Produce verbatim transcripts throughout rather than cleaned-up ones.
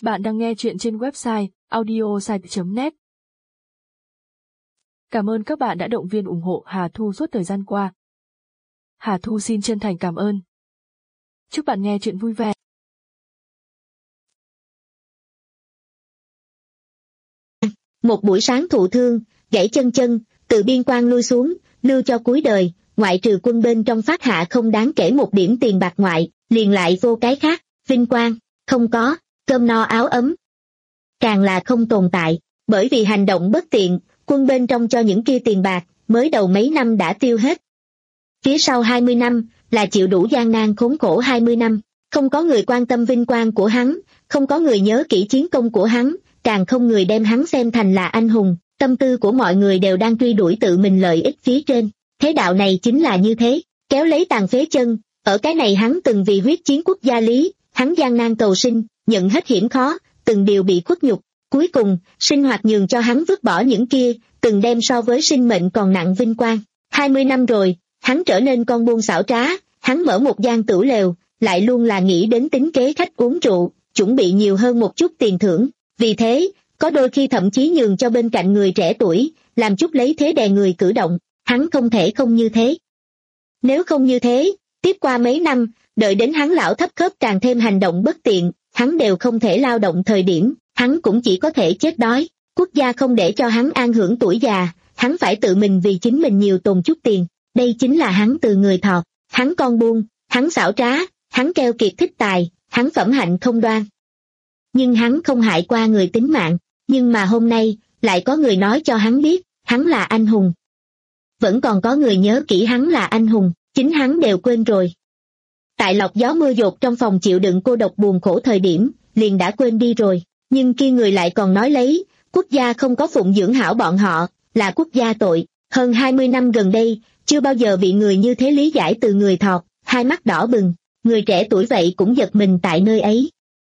Bạn đang nghe chuyện trên website audiosite chấm net. Cảm ơn các bạn đã động viên ủng hộ Hà Thu suốt thời gian qua. Hà Thu xin chân thành cảm ơn. Chúc bạn nghe chuyện vui vẻ. Một buổi sáng thụ thương, gãy chân chân, từ biên quan lui xuống, lưu cho cuối đời, ngoại trừ quân bên trong phát hạ không đáng kể một điểm tiền bạc ngoại, liền lại vô cái khác, vinh quang, không có, cơm no áo ấm. Càng là không tồn tại, bởi vì hành động bất tiện, quân bên trong cho những kia tiền bạc, mới đầu mấy năm đã tiêu hết. Phía sau hai mươi năm, là chịu đủ gian nan khốn khổ hai mươi năm, không có người quan tâm vinh quang của hắn, không có người nhớ kỹ chiến công của hắn, càng không người đem hắn xem thành là anh hùng, tâm tư của mọi người đều đang truy đuổi tự mình lợi ích phía trên. Thế đạo này chính là như thế, kéo lấy tàn phế chân, ở cái này hắn từng vì huyết chiến quốc gia lý, hắn gian nan cầu sinh, nhận hết hiểm khó, từng điều bị khuất nhục, cuối cùng, sinh hoạt nhường cho hắn vứt bỏ những kia, từng đem so với sinh mệnh còn nặng vinh quang. hai mươi năm rồi, hắn trở nên con buôn xảo trá, hắn mở một gian tửu lều, lại luôn là nghĩ đến tính kế khách uống rượu, chuẩn bị nhiều hơn một chút tiền thưởng. Vì thế, có đôi khi thậm chí nhường cho bên cạnh người trẻ tuổi, làm chút lấy thế đè người cử động, hắn không thể không như thế. Nếu không như thế, tiếp qua mấy năm, đợi đến hắn lão thấp khớp càng thêm hành động bất tiện, hắn đều không thể lao động thời điểm, hắn cũng chỉ có thể chết đói. Quốc gia không để cho hắn an hưởng tuổi già, hắn phải tự mình vì chính mình nhiều tồn chút tiền. Đây chính là hắn từ người thọt, hắn con buôn, hắn xảo trá, hắn keo kiệt thích tài, hắn phẩm hạnh không đoan. Nhưng hắn không hại qua người tính mạng, nhưng mà hôm nay, lại có người nói cho hắn biết, hắn là anh hùng. Vẫn còn có người nhớ kỹ hắn là anh hùng, chính hắn đều quên rồi. Tại lọc gió mưa dột trong phòng chịu đựng cô độc buồn khổ thời điểm, liền đã quên đi rồi, nhưng kia người lại còn nói lấy, quốc gia không có phụng dưỡng hảo bọn họ, là quốc gia tội. Hơn hai mươi năm gần đây, chưa bao giờ bị người như thế lý giải từ người thọt, hai mắt đỏ bừng, người trẻ tuổi vậy cũng giật mình tại nơi ấy.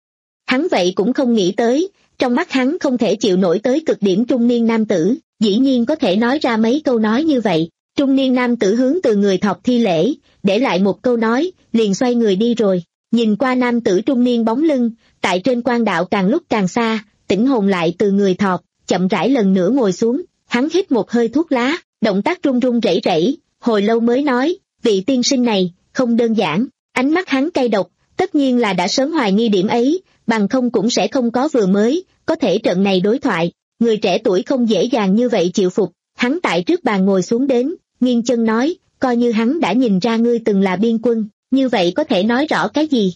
Hắn vậy cũng không nghĩ tới, trong mắt hắn không thể chịu nổi tới cực điểm trung niên nam tử, dĩ nhiên có thể nói ra mấy câu nói như vậy. Trung niên nam tử hướng từ người thọt thi lễ, để lại một câu nói, liền xoay người đi rồi. Nhìn qua nam tử trung niên bóng lưng, tại trên quan đạo càng lúc càng xa, tỉnh hồn lại từ người thọt, chậm rãi lần nữa ngồi xuống, hắn hít một hơi thuốc lá, động tác run run rẩy rẩy, hồi lâu mới nói, vị tiên sinh này, không đơn giản, ánh mắt hắn cay độc, tất nhiên là đã sớm hoài nghi điểm ấy, bằng không cũng sẽ không có vừa mới, có thể trận này đối thoại. Người trẻ tuổi không dễ dàng như vậy chịu phục, hắn tại trước bàn ngồi xuống đến, nghiêng chân nói, coi như hắn đã nhìn ra ngươi từng là biên quân, như vậy có thể nói rõ cái gì?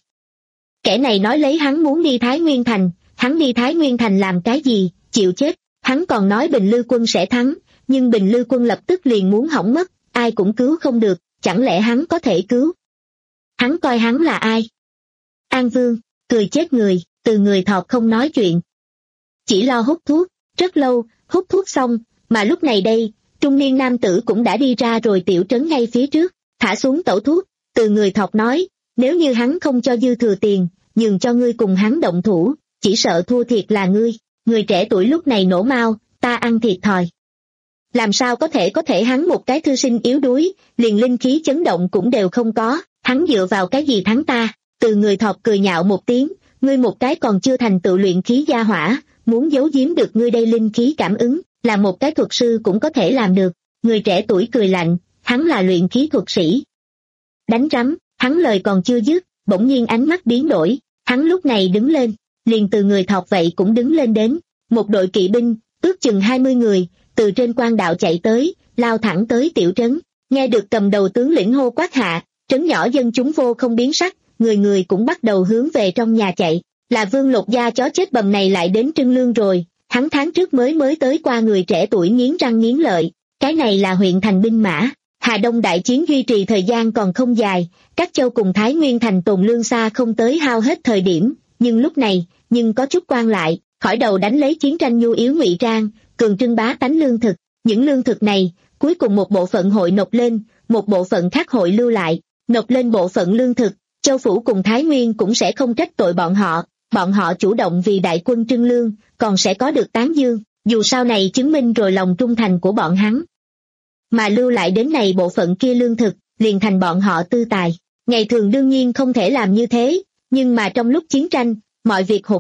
Kẻ này nói lấy hắn muốn đi Thái Nguyên Thành, hắn đi Thái Nguyên Thành làm cái gì, chịu chết, hắn còn nói Bình Lư quân sẽ thắng, nhưng Bình Lư quân lập tức liền muốn hỏng mất, ai cũng cứu không được, chẳng lẽ hắn có thể cứu? Hắn coi hắn là ai? An Vương, cười chết người, từ người thọt không nói chuyện. Chỉ lo hút thuốc, rất lâu, hút thuốc xong, mà lúc này đây, trung niên nam tử cũng đã đi ra rồi tiểu trấn ngay phía trước, thả xuống tẩu thuốc, từ người thọt nói, nếu như hắn không cho dư thừa tiền, nhường cho ngươi cùng hắn động thủ, chỉ sợ thua thiệt là ngươi. Người trẻ tuổi lúc này nổ mau, ta ăn thiệt thòi. Làm sao có thể có thể hắn một cái thư sinh yếu đuối, liền linh khí chấn động cũng đều không có, hắn dựa vào cái gì thắng ta? Từ người thọt cười nhạo một tiếng, ngươi một cái còn chưa thành tựu luyện khí gia hỏa, muốn giấu giếm được ngươi đây linh khí cảm ứng, là một cái thuật sư cũng có thể làm được. Người trẻ tuổi cười lạnh, hắn là luyện khí thuật sĩ. Đánh rắm, hắn lời còn chưa dứt, bỗng nhiên ánh mắt biến đổi, hắn lúc này đứng lên, liền từ người thọt vậy cũng đứng lên đến, một đội kỵ binh, ước chừng hai mươi người, từ trên quan đạo chạy tới, lao thẳng tới tiểu trấn, nghe được cầm đầu tướng lĩnh hô quát hạ, trấn nhỏ dân chúng vô không biến sắc, người người cũng bắt đầu hướng về trong nhà chạy, là Vương Lột da chó chết bầm này lại đến Trưng Lương rồi, hắn tháng trước mới mới tới qua. Người trẻ tuổi nghiến răng nghiến lợi, cái này là huyện thành binh mã, Hà Đông đại chiến duy trì thời gian còn không dài, các châu cùng Thái Nguyên thành tồn lương xa không tới hao hết thời điểm, nhưng lúc này, nhưng có chút quan lại, khỏi đầu đánh lấy chiến tranh nhu yếu ngụy trang, cường trưng bá tánh lương thực, những lương thực này, cuối cùng một bộ phận hội nộp lên, một bộ phận khác hội lưu lại, nộp lên bộ phận lương thực, Châu Phủ cùng Thái Nguyên cũng sẽ không trách tội bọn họ, bọn họ chủ động vì đại quân trưng lương, còn sẽ có được tán dương, dù sau này chứng minh rồi lòng trung thành của bọn hắn. Mà lưu lại đến này bộ phận kia lương thực, liền thành bọn họ tư tài. Ngày thường đương nhiên không thể làm như thế, nhưng mà trong lúc chiến tranh, mọi việc hỗn tạp,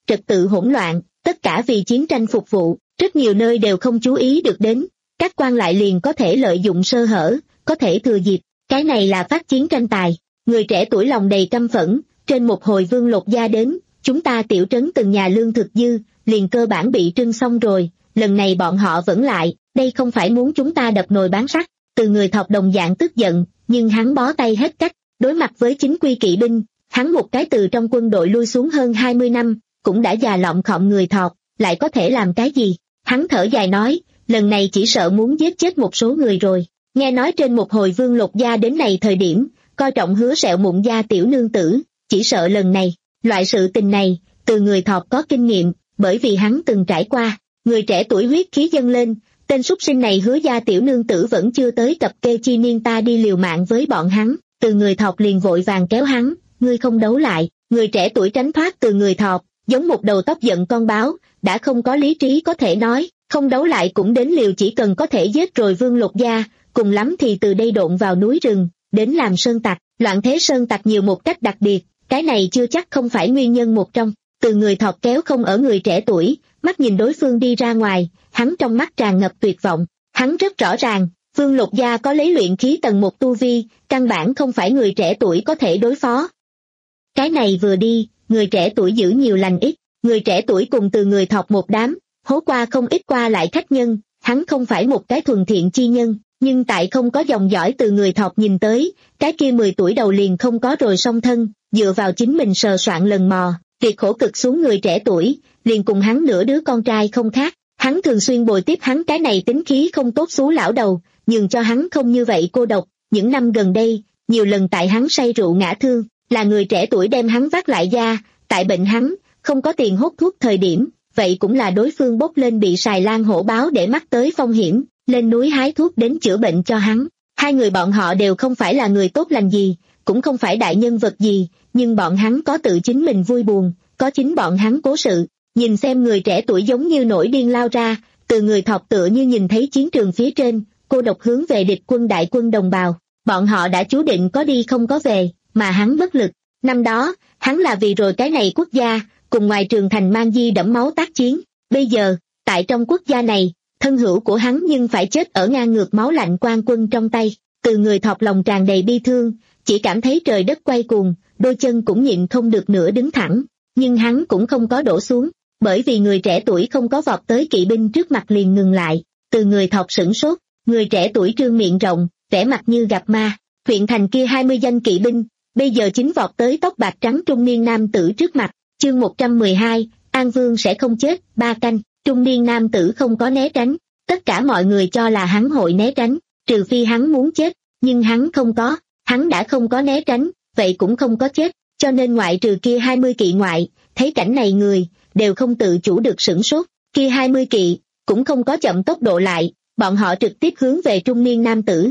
trật tự hỗn loạn, tất cả vì chiến tranh phục vụ, rất nhiều nơi đều không chú ý được đến, các quan lại liền có thể lợi dụng sơ hở, có thể thừa dịp, cái này là phát chiến tranh tài. Người trẻ tuổi lòng đầy căm phẫn, trên một hồi Vương Lột Gia đến, chúng ta tiểu trấn từng nhà lương thực dư, liền cơ bản bị trưng xong rồi, lần này bọn họ vẫn lại, đây không phải muốn chúng ta đập nồi bán sắt. Từ người Thọc đồng dạng tức giận, nhưng hắn bó tay hết cách, đối mặt với chính quy kỵ binh, hắn một cái từ trong quân đội lui xuống hơn hai mươi năm, cũng đã già lọng khọm người Thọc, lại có thể làm cái gì? Hắn thở dài nói, lần này chỉ sợ muốn giết chết một số người rồi. Nghe nói trên một hồi Vương Lột Gia đến này thời điểm, coi trọng Hứa Sẹo Mụn gia tiểu nương tử, chỉ sợ lần này, loại sự tình này, từ người Thọc có kinh nghiệm, bởi vì hắn từng trải qua. Người trẻ tuổi huyết khí dâng lên, tên súc sinh này Hứa gia tiểu nương tử vẫn chưa tới cập kê chi niên ta đi liều mạng với bọn hắn. Từ người Thọc liền vội vàng kéo hắn, ngươi không đấu lại. Người trẻ tuổi tránh thoát từ người Thọc, giống một đầu tóc giận con báo, đã không có lý trí có thể nói, không đấu lại cũng đến liều, chỉ cần có thể giết rồi Vương Lột Gia, cùng lắm thì từ đây độn vào núi rừng, đến làm sơn tặc. Loạn thế sơn tặc nhiều một cách đặc biệt, cái này chưa chắc không phải nguyên nhân một trong. Từ người Thọc kéo không ở người trẻ tuổi, mắt nhìn đối phương đi ra ngoài, hắn trong mắt tràn ngập tuyệt vọng. Hắn rất rõ ràng, Vương Lột Gia có lấy luyện khí tầng một tu vi, căn bản không phải người trẻ tuổi có thể đối phó. Cái này vừa đi, người trẻ tuổi giữ nhiều lành ít, người trẻ tuổi cùng từ người Thọc một đám, hố qua không ít qua lại khách nhân, hắn không phải một cái thuần thiện chi nhân, nhưng tại không có dòng dõi từ người Thọc nhìn tới, cái kia mười tuổi đầu liền không có rồi song thân, dựa vào chính mình sờ soạn lần mò, việc khổ cực xuống người trẻ tuổi, liền cùng hắn nửa đứa con trai không khác. Hắn thường xuyên bồi tiếp hắn cái này tính khí không tốt xú lão đầu, nhường cho hắn không như vậy cô độc. Những năm gần đây, nhiều lần tại hắn say rượu ngã thương, là người trẻ tuổi đem hắn vác lại ra, tại bệnh hắn, không có tiền hút thuốc thời điểm, vậy cũng là đối phương bốc lên bị Sài Lan hổ báo để mắc tới phong hiểm, lên núi hái thuốc đến chữa bệnh cho hắn. Hai người bọn họ đều không phải là người tốt lành gì, cũng không phải đại nhân vật gì, nhưng bọn hắn có tự chính mình vui buồn, có chính bọn hắn cố sự. Nhìn xem người trẻ tuổi giống như nổi điên lao ra, từ người Thọc tựa như nhìn thấy chiến trường phía trên, cô độc hướng về địch quân đại quân đồng bào. Bọn họ đã chú định có đi không có về, mà hắn bất lực. Năm đó, hắn là vì rồi cái này quốc gia, cùng ngoài trường thành mang di đẫm máu tác chiến. Bây giờ, tại trong quốc gia này, thân hữu của hắn nhưng phải chết ở ngang ngược máu lạnh quan quân trong tay. Từ người Thọc lòng tràn đầy bi thương, chỉ cảm thấy trời đất quay cuồng, đôi chân cũng nhịn không được nữa đứng thẳng. Nhưng hắn cũng không có đổ xuống, bởi vì người trẻ tuổi không có vọt tới kỵ binh trước mặt liền ngừng lại. Từ người Thọc sửng sốt, người trẻ tuổi trương miệng rộng, vẻ mặt như gặp ma. Huyện thành kia hai mươi danh kỵ binh, bây giờ chính vọt tới tóc bạc trắng trung niên nam tử trước mặt. Chương một trăm mười hai, An Vương sẽ không chết, ba canh. Trung niên nam tử không có né tránh, tất cả mọi người cho là hắn hội né tránh, trừ phi hắn muốn chết, nhưng hắn không có, hắn đã không có né tránh, vậy cũng không có chết, cho nên ngoại trừ kia hai mươi kỵ ngoại, thấy cảnh này người, đều không tự chủ được sửng sốt. Kia hai mươi kỵ, cũng không có chậm tốc độ lại, bọn họ trực tiếp hướng về trung niên nam tử.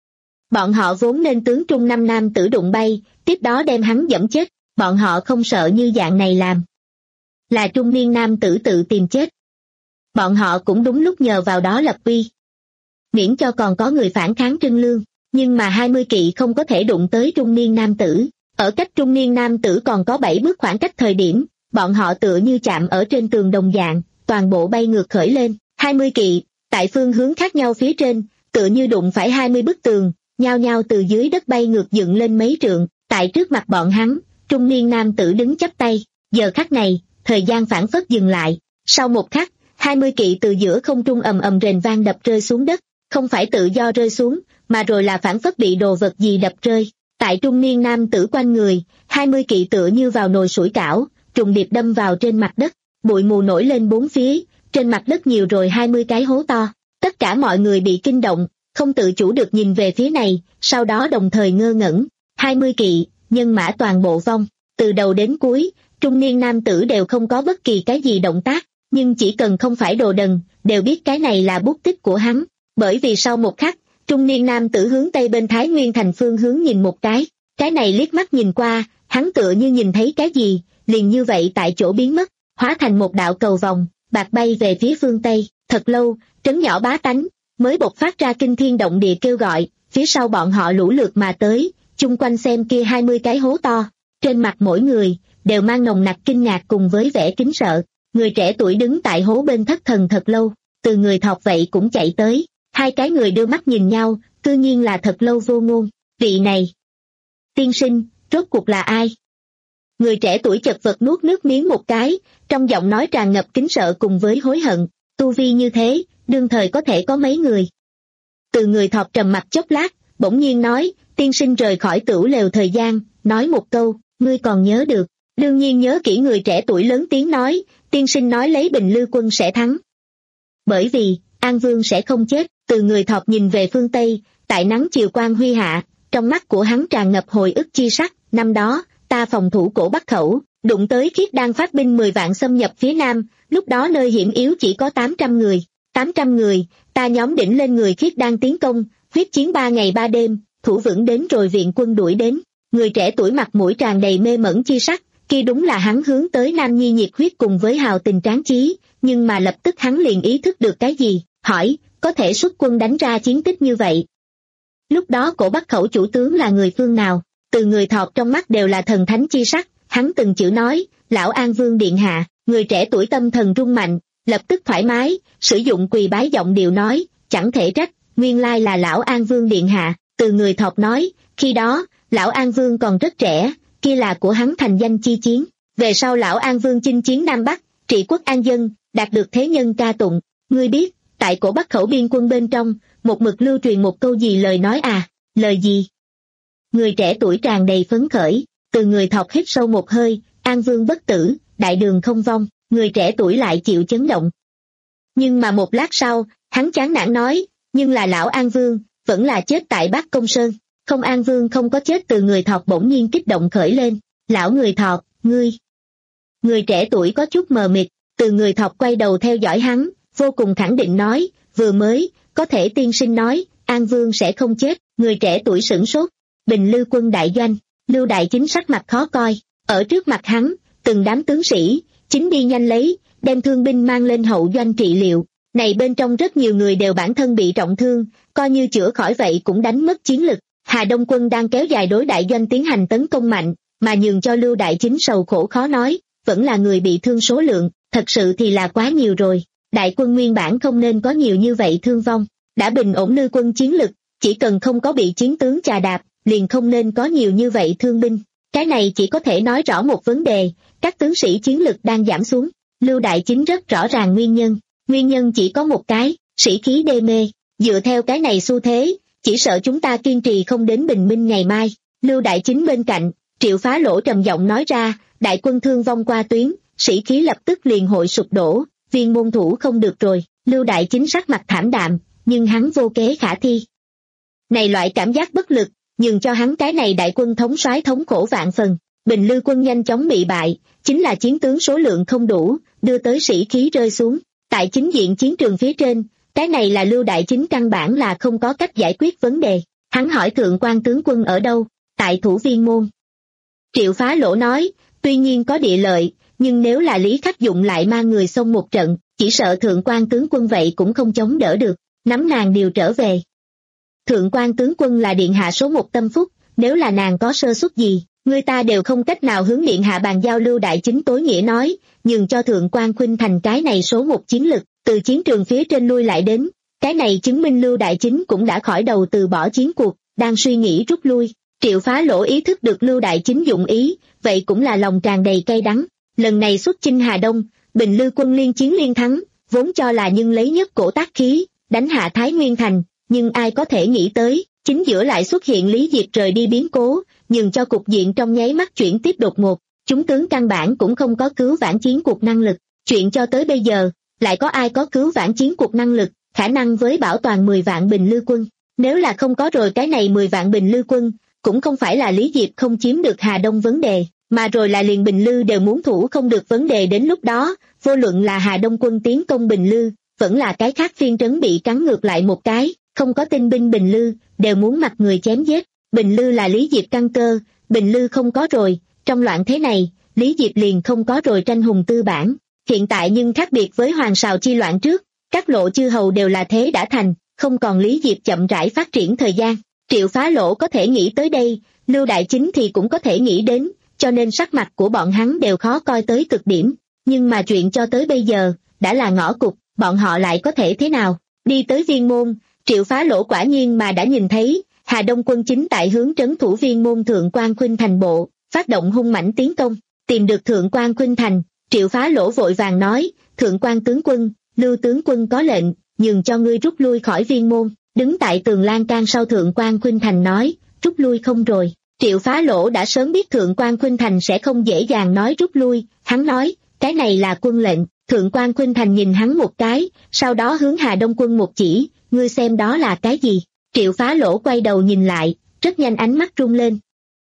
Bọn họ vốn nên tướng trung năm nam tử đụng bay, tiếp đó đem hắn dẫm chết, bọn họ không sợ như dạng này làm. Là trung niên nam tử tự tìm chết. Bọn họ cũng đúng lúc nhờ vào đó lập uy. Miễn cho còn có người phản kháng trưng lương, nhưng mà hai mươi kỵ không có thể đụng tới trung niên nam tử. Ở cách trung niên nam tử còn có bảy bước khoảng cách thời điểm, bọn họ tựa như chạm ở trên tường đồng dạng, toàn bộ bay ngược khởi lên. hai mươi kỵ, tại phương hướng khác nhau phía trên, tựa như đụng phải hai mươi bức tường, nhao nhao từ dưới đất bay ngược dựng lên mấy trượng. Tại trước mặt bọn hắn, trung niên nam tử đứng chắp tay. Giờ khắc này, thời gian phảng phất dừng lại. Sau một khắc, hai mươi kỵ từ giữa không trung ầm ầm rền vang đập rơi xuống đất, không phải tự do rơi xuống, mà rồi là phảng phất bị đồ vật gì đập rơi. Tại trung niên nam tử quanh người, hai mươi kỵ tựa như vào nồi sủi cảo, trùng điệp đâm vào trên mặt đất, bụi mù nổi lên bốn phía, trên mặt đất nhiều rồi hai mươi cái hố to. Tất cả mọi người bị kinh động, không tự chủ được nhìn về phía này, sau đó đồng thời ngơ ngẩn. hai mươi kỵ, nhân mã toàn bộ vong, từ đầu đến cuối, trung niên nam tử đều không có bất kỳ cái gì động tác, nhưng chỉ cần không phải đồ đần, đều biết cái này là bút tích của hắn, bởi vì sau một khắc, trung niên nam tử hướng tây bên Thái Nguyên thành phương hướng nhìn một cái, cái này liếc mắt nhìn qua, hắn tựa như nhìn thấy cái gì, liền như vậy tại chỗ biến mất, hóa thành một đạo cầu vòng, bạc bay về phía phương Tây. Thật lâu, trấn nhỏ bá tánh mới bộc phát ra kinh thiên động địa kêu gọi, phía sau bọn họ lũ lượt mà tới, chung quanh xem kia hai mươi cái hố to, trên mặt mỗi người đều mang nồng nặc kinh ngạc cùng với vẻ kính sợ. Người trẻ tuổi đứng tại hố bên thất thần thật lâu, từ người thọt vậy cũng chạy tới, hai cái người đưa mắt nhìn nhau, cư nhiên là thật lâu vô ngôn. Vị này, tiên sinh, rốt cuộc là ai? Người trẻ tuổi chật vật nuốt nước miếng một cái, trong giọng nói tràn ngập kính sợ cùng với hối hận. Tu vi như thế, đương thời có thể có mấy người? Từ người thọt trầm mặt chốc lát, bỗng nhiên nói, tiên sinh rời khỏi tửu lều thời gian, nói một câu, ngươi còn nhớ được. Đương nhiên nhớ kỹ. Người trẻ tuổi lớn tiếng nói, tiên sinh nói lấy Bình Lư quân sẽ thắng. Bởi vì, An Vương sẽ không chết. Từ người thọt nhìn về phương Tây, tại nắng chiều quang huy hạ, trong mắt của hắn tràn ngập hồi ức chi sắc. Năm đó, ta phòng thủ cổ Bắc Khẩu, đụng tới Khiết Đan phát binh mười vạn xâm nhập phía Nam, lúc đó nơi hiểm yếu chỉ có tám trăm người. tám trăm người, ta nhóm đỉnh lên người Khiết Đan tiến công, huyết chiến ba ngày ba đêm, thủ vững đến rồi viện quân đuổi đến. Người trẻ tuổi mặt mũi tràn đầy mê mẩn chi sắc, kia đúng là hắn hướng tới Nam Nhi nhiệt huyết cùng với hào tình tráng chí, nhưng mà lập tức hắn liền ý thức được cái gì, hỏi, có thể xuất quân đánh ra chiến tích như vậy. Lúc đó cổ Bắc Khẩu chủ tướng là người phương nào? Từ người thọt trong mắt đều là thần thánh chi sắc, hắn từng chữ nói, lão An Vương điện hạ. Người trẻ tuổi tâm thần rung mạnh, lập tức thoải mái, sử dụng quỳ bái giọng điệu nói, chẳng thể trách, nguyên lai là lão An Vương điện hạ. Từ người thọt nói, khi đó, lão An Vương còn rất trẻ, kia là của hắn thành danh chi chiến. Về sau lão An Vương chinh chiến Nam Bắc, trị quốc an dân, đạt được thế nhân ca tụng. Ngươi biết, tại cổ Bắc Khẩu biên quân bên trong, một mực lưu truyền một câu gì lời nói à? Lời gì? Người trẻ tuổi tràn đầy phấn khởi. Từ người thọt hít sâu một hơi, An Vương bất tử, đại đường không vong. Người trẻ tuổi lại chịu chấn động. Nhưng mà một lát sau, hắn chán nản nói, nhưng là lão An Vương, vẫn là chết tại Bác Công Sơn. Không, An Vương không có chết. Từ người thọt bỗng nhiên kích động khởi lên. Lão người thọt, ngươi. Người trẻ tuổi có chút mờ mịt. Từ người thọt quay đầu theo dõi hắn, vô cùng khẳng định nói, vừa mới, có thể tiên sinh nói, An Vương sẽ không chết. Người trẻ tuổi sửng sốt. Bình Lư quân đại doanh, Lưu Đại Chính sắc mặt khó coi, ở trước mặt hắn, từng đám tướng sĩ, chính đi nhanh lấy, đem thương binh mang lên hậu doanh trị liệu. Này bên trong rất nhiều người đều bản thân bị trọng thương, coi như chữa khỏi vậy cũng đánh mất chiến lực. Hà Đông quân đang kéo dài đối đại doanh tiến hành tấn công mạnh, mà nhường cho Lưu Đại Chính sầu khổ khó nói, vẫn là người bị thương số lượng, thật sự thì là quá nhiều rồi. Đại quân nguyên bản không nên có nhiều như vậy thương vong, đã bình ổn Lư quân chiến lực, chỉ cần không có bị chiến tướng chà đạp, liền không nên có nhiều như vậy thương binh. Cái này chỉ có thể nói rõ một vấn đề, các tướng sĩ chiến lực đang giảm xuống. Lưu Đại Chính rất rõ ràng nguyên nhân, nguyên nhân chỉ có một cái, sĩ khí đê mê. Dựa theo cái này xu thế, chỉ sợ chúng ta kiên trì không đến bình minh ngày mai. Lưu Đại Chính bên cạnh, Triệu Phá Lỗ trầm giọng nói ra, đại quân thương vong qua tuyến, sĩ khí lập tức liền hội sụp đổ, viên môn thủ không được rồi. Lưu Đại Chính sắc mặt thảm đạm, nhưng hắn vô kế khả thi. Này loại cảm giác bất lực, nhưng cho hắn cái này đại quân thống soái thống khổ vạn phần. Bình Lư quân nhanh chóng bị bại, chính là chiến tướng số lượng không đủ, đưa tới sĩ khí rơi xuống. Tại chính diện chiến trường phía trên, cái này là Lưu Đại Chính căn bản là không có cách giải quyết vấn đề. Hắn hỏi thượng quan tướng quân ở đâu? Tại Thủ Viên Môn. Triệu Phá Lỗ nói, tuy nhiên có địa lợi, nhưng nếu là Lý Khắc Dụng lại mang người xông một trận, chỉ sợ thượng quan tướng quân vậy cũng không chống đỡ được, nắm nàng điều trở về. Thượng quan tướng quân là điện hạ số một tâm phúc, nếu là nàng có sơ suất gì, người ta đều không cách nào hướng điện hạ bàn giao. Lưu Đại Chính tối nghĩa nói, nhường cho thượng quan khuynh thành cái này số một chiến lực, từ chiến trường phía trên lui lại đến. Cái này chứng minh Lưu Đại Chính cũng đã khỏi đầu từ bỏ chiến cuộc, đang suy nghĩ rút lui. Triệu Phá Lỗ ý thức được Lưu Đại Chính dụng ý, vậy cũng là lòng tràn đầy cay đắng. Lần này xuất chinh Hà Đông, Bình Lư quân liên chiến liên thắng, vốn cho là nhưng lấy nhất cổ tác khí, đánh hạ Thái Nguyên Thành, nhưng ai có thể nghĩ tới, chính giữa lại xuất hiện Lý Diệp rời đi biến cố, nhường cho cục diện trong nháy mắt chuyển tiếp đột ngột. Chúng tướng căn bản cũng không có cứu vãn chiến cuộc năng lực, chuyện cho tới bây giờ, lại có ai có cứu vãn chiến cuộc năng lực, khả năng với bảo toàn mười vạn Bình Lư quân. Nếu là không có rồi cái này mười vạn Bình Lư quân, cũng không phải là Lý Diệp không chiếm được Hà Đông vấn đề, mà rồi là liền Bình Lư đều muốn thủ không được vấn đề. Đến lúc đó, vô luận là Hà Đông quân tiến công Bình Lư, vẫn là cái khác phiên trấn bị cắn ngược lại một cái, không có tinh binh Bình Lư, đều muốn mặc người chém giết. Bình Lư là Lý Diệp căn cơ, Bình Lư không có rồi, trong loạn thế này, Lý Diệp liền không có rồi tranh hùng tư bản. Hiện tại nhưng khác biệt với Hoàng Sào chi loạn trước, các lộ chư hầu đều là thế đã thành, không còn Lý Diệp chậm rãi phát triển thời gian. Triệu Phá Lỗ có thể nghĩ tới đây, Lưu Đại Chính thì cũng có thể nghĩ đến, cho nên sắc mặt của bọn hắn đều khó coi tới cực điểm. Nhưng mà chuyện cho tới bây giờ, đã là ngõ cụt, bọn họ lại có thể thế nào? Đi tới Viên Môn, Triệu Phá Lỗ quả nhiên mà đã nhìn thấy, Hà Đông quân chính tại hướng trấn thủ Viên Môn Thượng Quan Khuynh Thành bộ, phát động hung mãnh tiến công. Tìm được Thượng Quan Khuynh Thành, Triệu Phá Lỗ vội vàng nói, Thượng Quan tướng quân, Lưu tướng quân có lệnh, nhường cho ngươi rút lui khỏi Viên Môn. Đứng tại tường lan can sau Thượng Quan Khuynh Thành nói, rút lui không rồi. Triệu Phá Lỗ đã sớm biết Thượng Quan Khuynh Thành sẽ không dễ dàng nói rút lui, hắn nói, cái này là quân lệnh. Thượng Quan Khuynh Thành nhìn hắn một cái, sau đó hướng Hà Đông quân một chỉ, ngươi xem đó là cái gì? Triệu Phá Lỗ quay đầu nhìn lại, rất nhanh ánh mắt rung lên.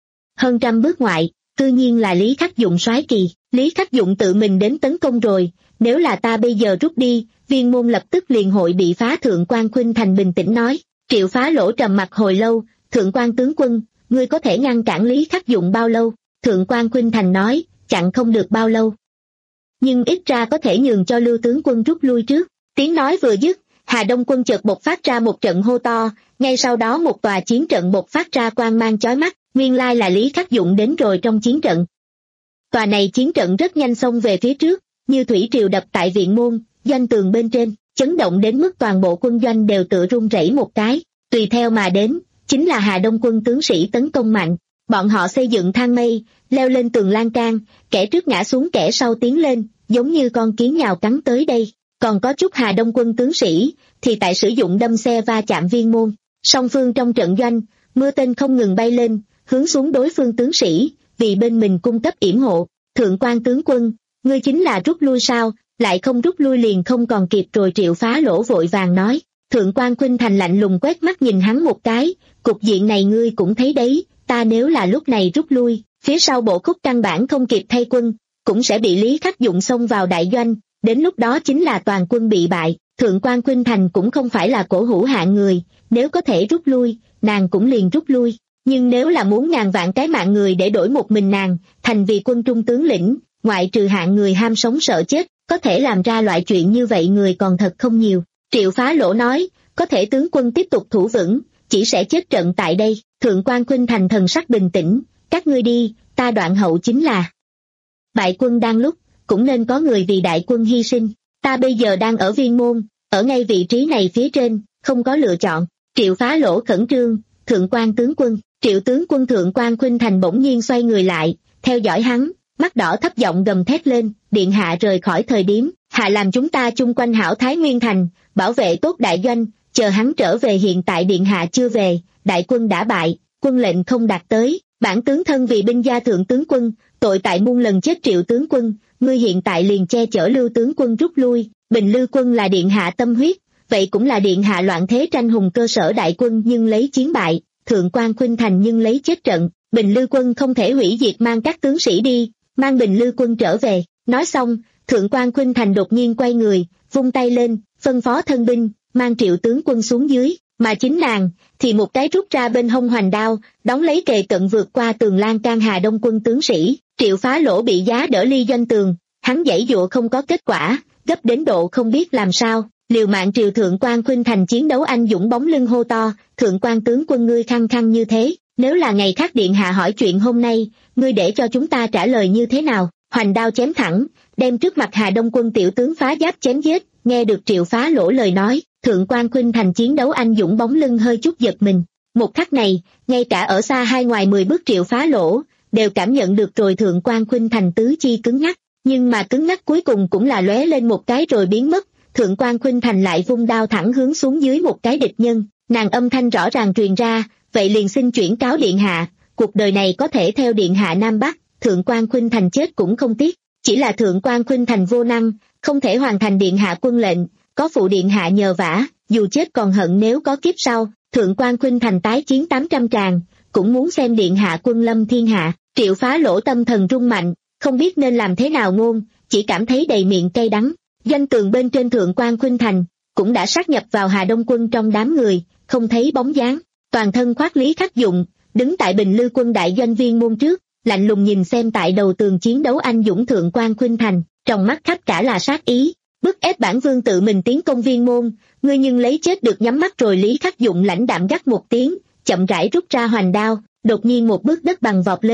Hơn trăm bước ngoại, tự nhiên là Lý Khắc Dụng soái kỳ. Lý Khắc Dụng tự mình đến tấn công rồi, nếu là ta bây giờ rút đi, Viên Môn lập tức liền hội bị phá. Thượng Quan Khuynh Thành bình tĩnh nói. Triệu Phá Lỗ trầm mặt hồi lâu, Thượng Quan tướng quân, ngươi có thể ngăn cản Lý Khắc Dụng bao lâu? Thượng Quan Khuynh Thành nói, chặn không được bao lâu. Nhưng ít ra có thể nhường cho Lưu tướng quân rút lui trước. Tiếng nói vừa dứt, Hà Đông quân chợt bộc phát ra một trận hô to, ngay sau đó một tòa chiến trận bộc phát ra quang mang chói mắt, nguyên lai là Lý Khắc Dụng đến rồi trong chiến trận. Tòa này chiến trận rất nhanh xông về phía trước, như thủy triều đập tại viện môn, doanh tường bên trên, chấn động đến mức toàn bộ quân doanh đều tựa run rẩy một cái, tùy theo mà đến, chính là Hà Đông quân tướng sĩ tấn công mạnh. Bọn họ xây dựng thang mây, leo lên tường lan can, kẻ trước ngã xuống kẻ sau tiến lên, giống như con kiến nhào cắn tới đây. Còn có chút Hà Đông quân tướng sĩ, thì tại sử dụng đâm xe va chạm Viên Môn. Song phương trong trận doanh, mưa tên không ngừng bay lên, hướng xuống đối phương tướng sĩ, vì bên mình cung cấp yểm hộ. Thượng Quan tướng quân, ngươi chính là rút lui sao? Lại không rút lui liền không còn kịp rồi. Triệu Phá Lỗ vội vàng nói. Thượng Quan Khuynh Thành lạnh lùng quét mắt nhìn hắn một cái, cục diện này ngươi cũng thấy đấy, ta nếu là lúc này rút lui, phía sau bộ khúc căn bản không kịp thay quân, cũng sẽ bị Lý Khắc Dụng xông vào đại doanh, đến lúc đó chính là toàn quân bị bại. Thượng Quan Khuynh Thành cũng không phải là cổ hủ hạng người, nếu có thể rút lui, nàng cũng liền rút lui, nhưng nếu là muốn ngàn vạn cái mạng người để đổi một mình nàng, thành vì quân trung tướng lĩnh, ngoại trừ hạng người ham sống sợ chết, có thể làm ra loại chuyện như vậy người còn thật không nhiều. Triệu Phá Lỗ nói, có thể tướng quân tiếp tục thủ vững, chỉ sẽ chết trận tại đây. Thượng Quan Khuynh Thành thần sắc bình tĩnh, các ngươi đi, ta đoạn hậu chính là. Bại quân đang lúc, cũng nên có người vì đại quân hy sinh, ta bây giờ đang ở Viên Môn, ở ngay vị trí này phía trên, không có lựa chọn. Triệu Phá Lỗ khẩn trương, Thượng Quan tướng quân, Triệu tướng quân. Thượng Quan Khuynh Thành bỗng nhiên xoay người lại, theo dõi hắn, mắt đỏ thấp giọng gầm thét lên, điện hạ rời khỏi thời điểm, hạ làm chúng ta chung quanh hảo Thái Nguyên Thành, bảo vệ tốt đại doanh, chờ hắn trở về. Hiện tại điện hạ chưa về, đại quân đã bại, quân lệnh không đạt tới, bản tướng thân vì binh gia. Thượng tướng quân, tội tại muôn lần chết. Triệu tướng quân, ngươi hiện tại liền che chở Lưu tướng quân rút lui, Bình Lư quân là điện hạ tâm huyết, vậy cũng là điện hạ loạn thế tranh hùng cơ sở. Đại quân nhưng lấy chiến bại, Thượng Quan Khuynh Thành nhưng lấy chết trận, Bình Lư quân không thể hủy diệt, mang các tướng sĩ đi, mang Bình Lư quân trở về. Nói xong, Thượng Quan Khuynh Thành đột nhiên quay người, vung tay lên, phân phó thân binh, mang Triệu tướng quân xuống dưới, mà chính nàng, thì một cái rút ra bên hông hoành đao, đóng lấy kề cận vượt qua tường lan can Hà Đông quân tướng sĩ. Triệu Phá Lỗ bị giá đỡ ly doanh tường, hắn giãy dụa không có kết quả, gấp đến độ không biết làm sao, liều mạng. Triều Thượng Quan Khuynh Thành chiến đấu anh dũng bóng lưng hô to, Thượng Quan tướng quân ngươi khăng khăng như thế, nếu là ngày khác điện hạ hỏi chuyện hôm nay, ngươi để cho chúng ta trả lời như thế nào? Hoành đao chém thẳng, đem trước mặt Hà Đông quân tiểu tướng phá giáp chém giết. Nghe được Triệu Phá Lỗ lời nói, Thượng Quan Khuynh Thành chiến đấu anh dũng bóng lưng hơi chút giật mình. Một khắc này, ngay cả ở xa hai ngoài mười bước Triệu Phá Lỗ đều cảm nhận được rồi Thượng Quan Khuynh Thành tứ chi cứng ngắc, nhưng mà cứng ngắc cuối cùng cũng là lóe lên một cái rồi biến mất. Thượng Quan Khuynh Thành lại vung đao thẳng hướng xuống dưới một cái địch nhân, nàng âm thanh rõ ràng truyền ra, vậy liền xin chuyển cáo điện hạ, cuộc đời này có thể theo điện hạ Nam Bắc. Thượng Quan Khuynh Thành chết cũng không tiếc, chỉ là Thượng Quan Khuynh Thành vô năng, không thể hoàn thành điện hạ quân lệnh, có phụ điện hạ nhờ vả, dù chết còn hận nếu có kiếp sau. Thượng Quan Khuynh Thành tái chiến tám trăm tràng, cũng muốn xem điện hạ quân lâm thiên hạ. Triệu Phá Lỗ tâm thần rung mạnh, không biết nên làm thế nào ngôn, chỉ cảm thấy đầy miệng cay đắng. Doanh tường bên trên Thượng Quan Khuynh Thành cũng đã sát nhập vào Hà Đông quân trong đám người, không thấy bóng dáng, toàn thân khoác Lý Khắc Dụng, đứng tại Bình Lư quân đại doanh Viên Môn trước, lạnh lùng nhìn xem tại đầu tường chiến đấu anh dũng Thượng Quan Khuynh Thành, trong mắt khắp cả là sát ý, bức ép bản vương tự mình tiến công Viên Môn, ngươi nhưng lấy chết được nhắm mắt rồi. Lý Khắc Dụng lãnh đạm gắt một tiếng, chậm rãi rút ra hoành đao, đột nhiên một bước đất bằng vọt lên,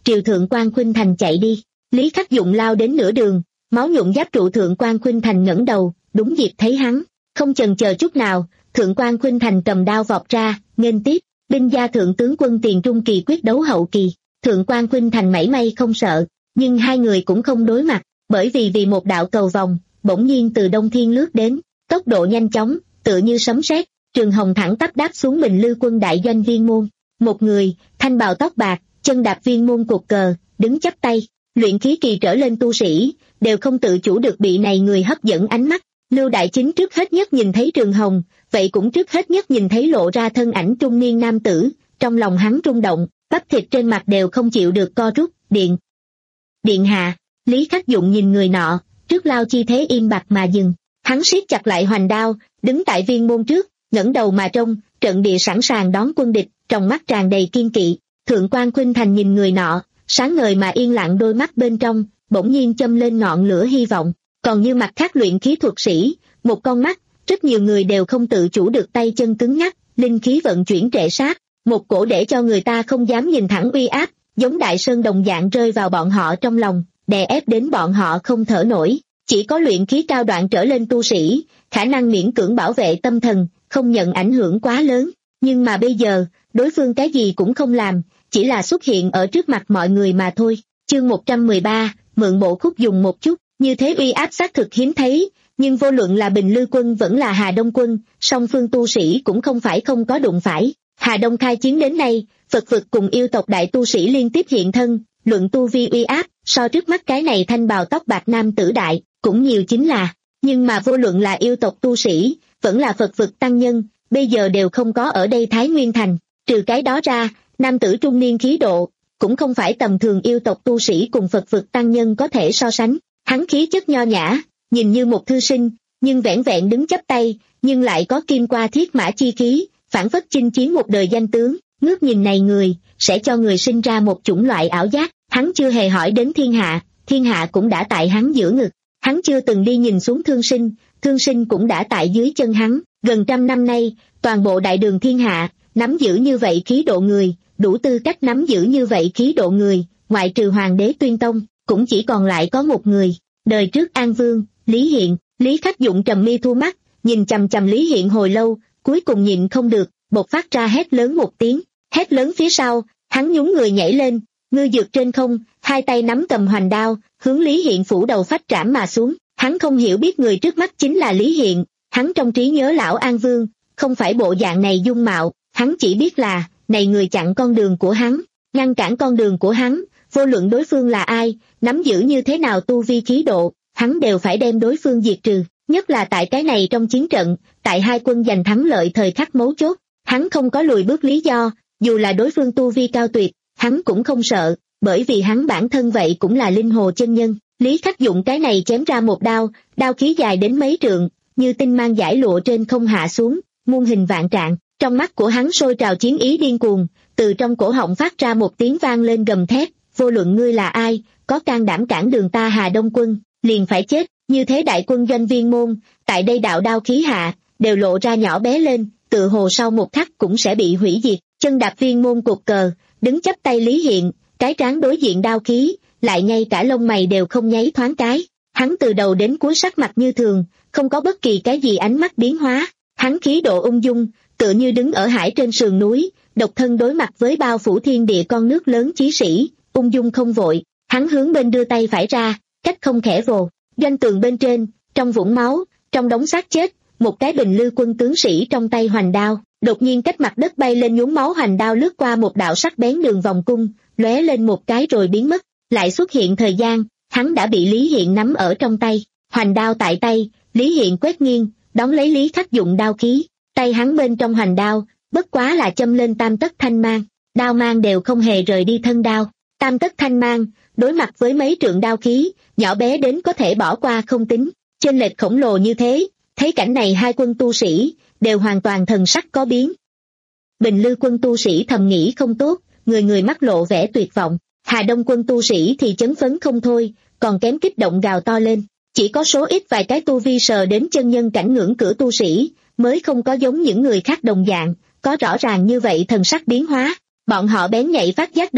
triều Thượng Quan Khuynh Thành chạy đi. Lý Khắc Dụng lao đến nửa đường, máu nhuộm giáp trụ Thượng Quan Khuynh Thành ngẩng đầu, đúng dịp thấy hắn, không chần chờ chút nào, Thượng Quan Khuynh Thành cầm đao vọt ra, nghênh tiếp, binh gia thượng tướng quân tiền trung kỳ quyết đấu hậu kỳ. Thượng Quan Khuynh Thành mảy may không sợ, nhưng hai người cũng không đối mặt, bởi vì vì một đạo cầu vòng, bỗng nhiên từ Đông Thiên lướt đến, tốc độ nhanh chóng, tựa như sấm sét, Trường Hồng thẳng tắp đáp xuống Bình Lư quân đại doanh Viên Môn. Một người, thanh bào tóc bạc, chân đạp Viên Môn cột cờ, đứng chắp tay, luyện khí kỳ trở lên tu sĩ, đều không tự chủ được bị này người hấp dẫn ánh mắt. Lưu Đại Chính trước hết nhất nhìn thấy Trường Hồng, vậy cũng trước hết nhất nhìn thấy lộ ra thân ảnh trung niên nam tử, trong lòng hắn rung động, bắp thịt trên mặt đều không chịu được co rút. Điện Điện hạ. Lý Khắc Dụng nhìn người nọ, trước lao chi thế im bặt mà dừng, hắn siết chặt lại hoành đao, đứng tại Viên Môn trước, ngẩng đầu mà trông, trận địa sẵn sàng đón quân địch, trong mắt tràn đầy kiên kỵ. Thượng Quan Khuynh Thành nhìn người nọ, sáng ngời mà yên lặng đôi mắt bên trong, bỗng nhiên châm lên ngọn lửa hy vọng. Còn như mặt khác luyện khí thuật sĩ, một con mắt, rất nhiều người đều không tự chủ được tay chân cứng nhắc, linh khí vận chuyển trệ sát, một cổ để cho người ta không dám nhìn thẳng uy áp, giống đại sơn đồng dạng rơi vào bọn họ trong lòng, đè ép đến bọn họ không thở nổi. Chỉ có luyện khí cao đoạn trở lên tu sĩ, khả năng miễn cưỡng bảo vệ tâm thần, không nhận ảnh hưởng quá lớn. Nhưng mà bây giờ, đối phương cái gì cũng không làm, chỉ là xuất hiện ở trước mặt mọi người mà thôi. Chương một trăm mười ba, mượn bộ khúc dùng một chút, như thế uy áp xác thực hiếm thấy, nhưng vô luận là Bình Lư quân vẫn là Hà Đông quân, song phương tu sĩ cũng không phải không có đụng phải. Hà Đông khai chiến đến nay, Phật vực cùng yêu tộc đại tu sĩ liên tiếp hiện thân, luận tu vi uy áp, so trước mắt cái này thanh bào tóc bạc nam tử đại, cũng nhiều chính là, nhưng mà vô luận là yêu tộc tu sĩ, vẫn là Phật vực tăng nhân, bây giờ đều không có ở đây Thái Nguyên Thành, trừ cái đó ra, nam tử trung niên khí độ, cũng không phải tầm thường yêu tộc tu sĩ cùng Phật vực tăng nhân có thể so sánh, hắn khí chất nho nhã, nhìn như một thư sinh, nhưng vẻn vẹn đứng chắp tay, nhưng lại có kim qua thiết mã chi khí, phản phất chinh chiến một đời danh tướng, ngước nhìn này người, sẽ cho người sinh ra một chủng loại ảo giác, hắn chưa hề hỏi đến thiên hạ, thiên hạ cũng đã tại hắn giữa ngực, hắn chưa từng đi nhìn xuống thương sinh, thương sinh cũng đã tại dưới chân hắn, gần trăm năm nay, toàn bộ đại đường thiên hạ, nắm giữ như vậy khí độ người, đủ tư cách nắm giữ như vậy khí độ người, ngoại trừ hoàng đế Tuyên Tông, cũng chỉ còn lại có một người, đời trước An Vương, Lý Hiện. Lý Khắc Dụng trầm mi thu mắt, nhìn chằm chằm Lý Hiện hồi lâu, cuối cùng nhịn không được, bộc phát ra hét lớn một tiếng, hét lớn phía sau, hắn nhún người nhảy lên, ngư dược trên không, hai tay nắm cầm hoành đao, hướng Lý Hiện phủ đầu phách trảm mà xuống. Hắn không hiểu biết người trước mắt chính là Lý Hiện, hắn trong trí nhớ lão An Vương, không phải bộ dạng này dung mạo, hắn chỉ biết là, này người chặn con đường của hắn, ngăn cản con đường của hắn, vô luận đối phương là ai, nắm giữ như thế nào tu vi khí độ, hắn đều phải đem đối phương diệt trừ, nhất là tại cái này trong chiến trận, tại hai quân giành thắng lợi thời khắc mấu chốt, hắn không có lùi bước lý do, dù là đối phương tu vi cao tuyệt, hắn cũng không sợ, bởi vì hắn bản thân vậy cũng là linh hồ chân nhân. Lý Khắc Dụng cái này chém ra một đao, đao khí dài đến mấy trượng, như tinh mang giải lụa trên không hạ xuống, muôn hình vạn trạng, trong mắt của hắn sôi trào chiến ý điên cuồng, từ trong cổ họng phát ra một tiếng vang lên gầm thét, vô luận ngươi là ai, có can đảm cản đường ta Hà Đông quân, liền phải chết. Như thế đại quân doanh Viên Môn, tại đây đạo đao khí hạ, đều lộ ra nhỏ bé lên, tự hồ sau một khắc cũng sẽ bị hủy diệt. Chân đạp Viên Môn cột cờ, đứng chắp tay Lý Hiện, cái trán đối diện đao khí, lại ngay cả lông mày đều không nháy thoáng cái. Hắn từ đầu đến cuối sắc mặt như thường, không có bất kỳ cái gì ánh mắt biến hóa. Hắn khí độ ung dung, tựa như đứng ở hải trên sườn núi, độc thân đối mặt với bao phủ thiên địa con nước lớn chí sĩ, ung dung không vội. Hắn hướng bên đưa tay phải ra, cách không khẽ vồ. Doanh tường bên trên, trong vũng máu, trong đống xác chết, một cái Bình Lư quân tướng sĩ trong tay hoành đao, đột nhiên cách mặt đất bay lên nhuốm máu hoành đao lướt qua một đạo sắc bén đường vòng cung, lóe lên một cái rồi biến mất, lại xuất hiện thời gian, hắn đã bị Lý Hiện nắm ở trong tay, hoành đao tại tay, Lý Hiện quét nghiêng, đón lấy Lý Khắc Dụng đao khí, tay hắn bên trong hoành đao, bất quá là châm lên tam tấc thanh mang, đao mang đều không hề rời đi thân đao, tam tấc thanh mang, đối mặt với mấy trượng đao khí, nhỏ bé đến có thể bỏ qua không tính, chênh lệch khổng lồ như thế, thấy cảnh này hai quân tu sĩ, đều hoàn toàn thần sắc có biến. Bình Lư quân tu sĩ thầm nghĩ không tốt, người người mắc lộ vẻ tuyệt vọng, Hà Đông quân tu sĩ thì chấn phấn không thôi, còn kém kích động gào to lên, chỉ có số ít vài cái tu vi sờ đến chân nhân cảnh ngưỡng cửa tu sĩ, mới không có giống những người khác đồng dạng, có rõ ràng như vậy thần sắc biến hóa, bọn họ bén nhạy phát giác được,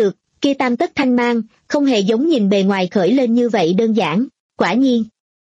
Kia tam tất thanh mang, không hề giống nhìn bề ngoài khởi lên như vậy đơn giản, quả nhiên.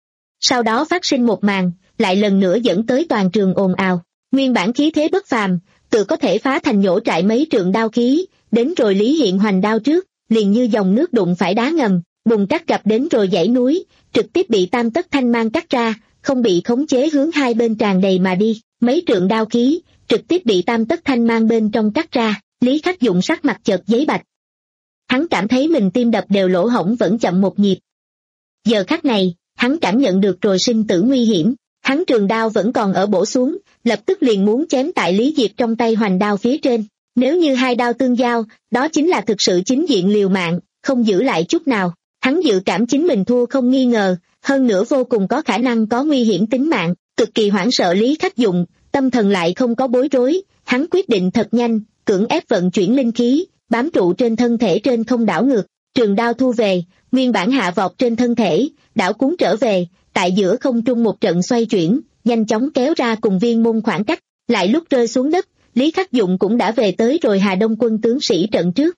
Sau đó phát sinh một màn, lại lần nữa dẫn tới toàn trường ồn ào. Nguyên bản khí thế bất phàm, tự có thể phá thành nhổ trại mấy trượng đao khí, đến rồi Lý Hiện hoành đao trước, liền như dòng nước đụng phải đá ngầm, bùng cắt gặp đến rồi dãy núi, trực tiếp bị tam tất thanh mang cắt ra, không bị khống chế hướng hai bên tràn đầy mà đi, mấy trượng đao khí, trực tiếp bị tam tất thanh mang bên trong cắt ra, Lý Khắc Dụng sắc mặt chợt giấy bạch. Hắn cảm thấy mình tim đập đều lỗ hổng vẫn chậm một nhịp. Giờ khắc này, hắn cảm nhận được rồi sinh tử nguy hiểm, hắn trường đao vẫn còn ở bổ xuống, lập tức liền muốn chém tại Lý Diệp trong tay hoành đao phía trên. Nếu như hai đao tương giao, đó chính là thực sự chính diện liều mạng, không giữ lại chút nào. Hắn dự cảm chính mình thua không nghi ngờ, hơn nữa vô cùng có khả năng có nguy hiểm tính mạng, cực kỳ hoảng sợ Lý Khắc Dụng, tâm thần lại không có bối rối, hắn quyết định thật nhanh, cưỡng ép vận chuyển linh khí, bám trụ trên thân thể trên không đảo ngược, trường đao thu về, nguyên bản hạ vọt trên thân thể, đảo cuốn trở về, tại giữa không trung một trận xoay chuyển, nhanh chóng kéo ra cùng Viên Môn khoảng cách, lại lúc rơi xuống đất, Lý Khắc Dụng cũng đã về tới rồi Hà Đông quân tướng sĩ trận trước.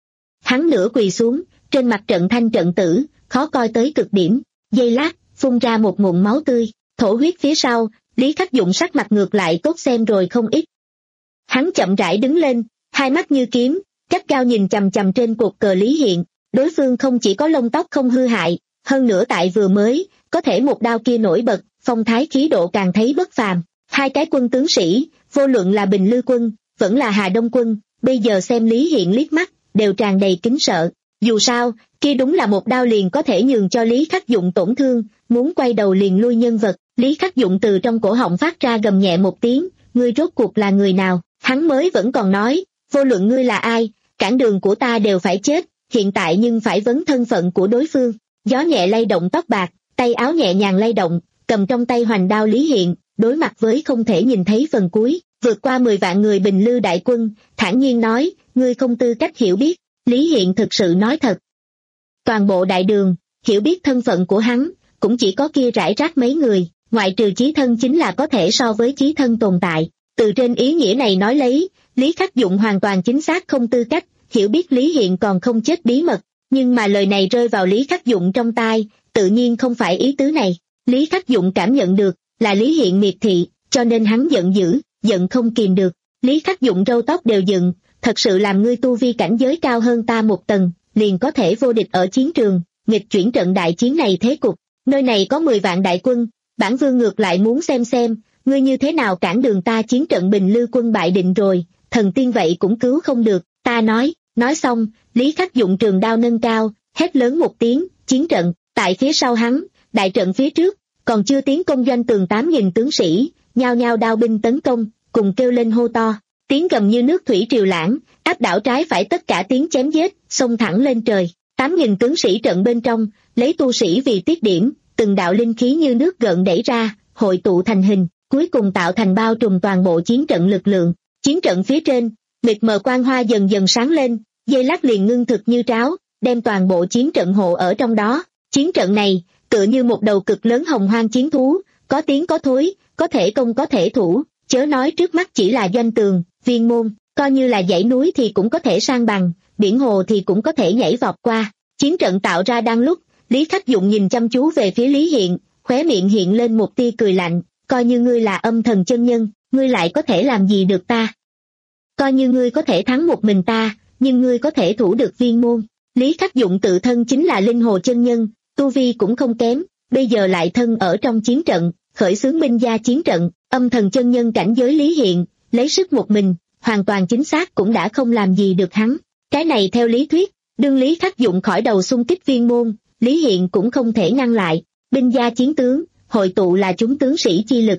Hắn nửa quỳ xuống, trên mặt trận thanh trận tử, khó coi tới cực điểm, giây lát, phun ra một ngụm máu tươi, thổ huyết phía sau, Lý Khắc Dụng sắc mặt ngược lại tốt xem rồi không ít. Hắn chậm rãi đứng lên, hai mắt như kiếm, gắt gao nhìn chằm chằm trên cột cờ Lý Hiện, đối phương không chỉ có lông tóc không hư hại, hơn nữa tại vừa mới, có thể một đao kia nổi bật, phong thái khí độ càng thấy bất phàm. Hai cái quân tướng sĩ, vô luận là Bình Lư quân, vẫn là Hà Đông quân, bây giờ xem Lý Hiện liếc mắt, đều tràn đầy kính sợ. Dù sao, kia đúng là một đao liền có thể nhường cho Lý Khắc Dụng tổn thương, muốn quay đầu liền lui nhân vật. Lý Khắc Dụng từ trong cổ họng phát ra gầm nhẹ một tiếng, ngươi rốt cuộc là người nào? Hắn mới vẫn còn nói, vô luận ngươi là ai, cản đường của ta đều phải chết, hiện tại nhưng phải vấn thân phận của đối phương. Gió nhẹ lay động tóc bạc, tay áo nhẹ nhàng lay động, cầm trong tay hoành đao Lý Hiện, đối mặt với không thể nhìn thấy phần cuối, vượt qua mười vạn người Bình Lư đại quân, thản nhiên nói, ngươi không tư cách hiểu biết. Lý Hiện thực sự nói thật. Toàn bộ đại đường, hiểu biết thân phận của hắn, cũng chỉ có kia rải rác mấy người, ngoại trừ chí thân chính là có thể so với chí thân tồn tại. Từ trên ý nghĩa này nói lấy, Lý Khắc Dụng hoàn toàn chính xác không tư cách, hiểu biết Lý Hiện còn không chết bí mật, nhưng mà lời này rơi vào Lý Khắc Dụng trong tai, tự nhiên không phải ý tứ này. Lý Khắc Dụng cảm nhận được, là Lý Hiện miệt thị, cho nên hắn giận dữ, giận không kìm được. Lý Khắc Dụng râu tóc đều dựng, thật sự làm ngươi tu vi cảnh giới cao hơn ta một tầng, liền có thể vô địch ở chiến trường, nghịch chuyển trận đại chiến này thế cục. Nơi này có mười vạn đại quân, bản vương ngược lại muốn xem xem, ngươi như thế nào cản đường ta chiến trận Bình Lư quân bại định rồi, thần tiên vậy cũng cứu không được, ta nói. Nói xong, Lý Khắc Dụng trường đao nâng cao, hét lớn một tiếng, chiến trận, tại phía sau hắn, đại trận phía trước, còn chưa tiến công doanh tường tám nghìn tướng sĩ, nhao nhao đao binh tấn công, cùng kêu lên hô to, tiếng gầm như nước thủy triều lãng, áp đảo trái phải tất cả tiếng chém giết, xông thẳng lên trời, tám nghìn tướng sĩ trận bên trong, lấy tu sĩ vì tiết điểm, từng đạo linh khí như nước gợn đẩy ra, hội tụ thành hình, cuối cùng tạo thành bao trùm toàn bộ chiến trận lực lượng. Chiến trận phía trên, mịt mờ quang hoa dần dần sáng lên, dây lát liền ngưng thực như tráo, đem toàn bộ chiến trận hộ ở trong đó. Chiến trận này, tựa như một đầu cực lớn hồng hoang chiến thú, có tiếng có thối, có thể công có thể thủ, chớ nói trước mắt chỉ là doanh tường, Viên Môn, coi như là dãy núi thì cũng có thể san bằng, biển hồ thì cũng có thể nhảy vọt qua. Chiến trận tạo ra đang lúc, Lý Khắc Dụng nhìn chăm chú về phía Lý Hiện, khóe miệng hiện lên một tia cười lạnh, coi như ngươi là âm thần chân nhân, ngươi lại có thể làm gì được ta? Coi như ngươi có thể thắng một mình ta, nhưng ngươi có thể thủ được Viên Môn. Lý Khắc Dụng tự thân chính là linh hồ chân nhân, tu vi cũng không kém, bây giờ lại thân ở trong chiến trận, khởi xướng binh gia chiến trận, âm thần chân nhân cảnh giới Lý Hiện, lấy sức một mình, hoàn toàn chính xác cũng đã không làm gì được hắn. Cái này theo lý thuyết, đương Lý Khắc Dụng khỏi đầu xung kích Viên Môn, Lý Hiện cũng không thể ngăn lại, binh gia chiến tướng, hội tụ là chúng tướng sĩ chi lực.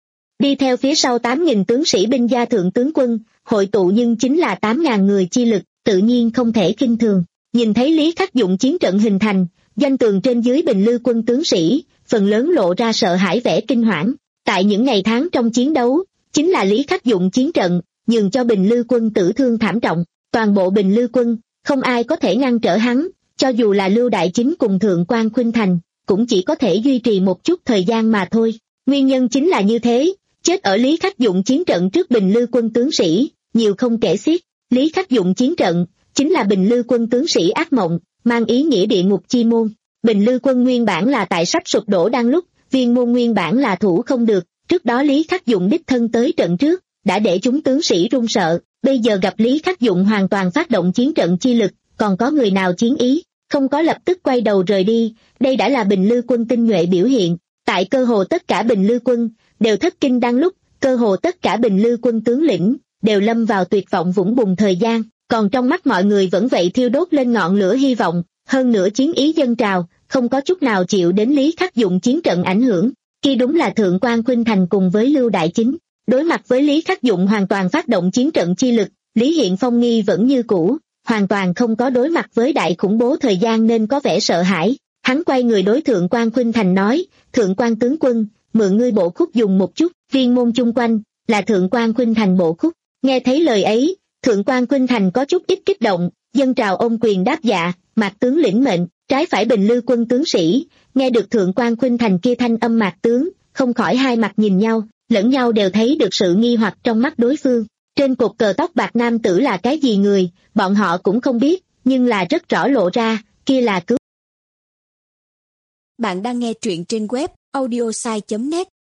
Đi theo phía sau tám nghìn tướng sĩ binh gia thượng tướng quân, hội tụ nhưng chính là tám nghìn người chi lực, tự nhiên không thể khinh thường. Nhìn thấy Lý Khắc Dụng chiến trận hình thành, doanh tường trên dưới Bình Lư quân tướng sĩ, phần lớn lộ ra sợ hãi vẻ kinh hoảng. Tại những ngày tháng trong chiến đấu, chính là Lý Khắc Dụng chiến trận, nhường cho Bình Lư quân tử thương thảm trọng. Toàn bộ Bình Lư quân, không ai có thể ngăn trở hắn, cho dù là Lưu Đại Chính cùng Thượng quan Khuynh Thành, cũng chỉ có thể duy trì một chút thời gian mà thôi. Nguyên nhân chính là như thế, chết ở Lý Khắc Dụng chiến trận trước Bình Lư quân tướng sĩ, nhiều không kể xiết. Lý Khắc Dụng chiến trận, chính là Bình Lư Quân tướng sĩ ác mộng, mang ý nghĩa địa ngục chi môn. Bình Lư Quân nguyên bản là tại sắp sụp đổ đang lúc, viên môn nguyên bản là thủ không được, trước đó Lý Khắc Dụng đích thân tới trận trước, đã để chúng tướng sĩ run sợ, bây giờ gặp Lý Khắc Dụng hoàn toàn phát động chiến trận chi lực, còn có người nào chiến ý, không có lập tức quay đầu rời đi, đây đã là Bình Lư Quân tinh nhuệ biểu hiện. Tại cơ hồ tất cả Bình Lư Quân đều thất kinh đang lúc, cơ hồ tất cả Bình Lư Quân tướng lĩnh đều lâm vào tuyệt vọng vũng bùn thời gian, còn trong mắt mọi người vẫn vậy thiêu đốt lên ngọn lửa hy vọng, hơn nữa chiến ý dâng trào, không có chút nào chịu đến Lý Khắc Dụng chiến trận ảnh hưởng. Khi đúng là Thượng quan Khuynh Thành cùng với Lưu Đại Chính, đối mặt với Lý Khắc Dụng hoàn toàn phát động chiến trận chi lực, Lý Hiện Phong nghi vẫn như cũ, hoàn toàn không có đối mặt với đại khủng bố thời gian nên có vẻ sợ hãi. Hắn quay người đối Thượng quan Khuynh Thành nói, Thượng quan tướng quân, mượn ngươi bộ khúc dùng một chút, viên môn chung quanh, là Thượng quan Khuynh Thành bộ khúc. Nghe thấy lời ấy, Thượng quan Khuynh Thành có chút ít kích động, dâng trào ôm quyền đáp dạ, Mạc tướng lĩnh mệnh. Trái phải Bình Lư Quân tướng sĩ, nghe được Thượng quan Khuynh Thành kia thanh âm Mạc tướng, không khỏi hai mặt nhìn nhau, lẫn nhau đều thấy được sự nghi hoặc trong mắt đối phương. Trên cột cờ tóc bạc nam tử là cái gì người, bọn họ cũng không biết, nhưng là rất rõ lộ ra, kia là cứu. Bạn đang nghe truyện trên web audiosai chấm net.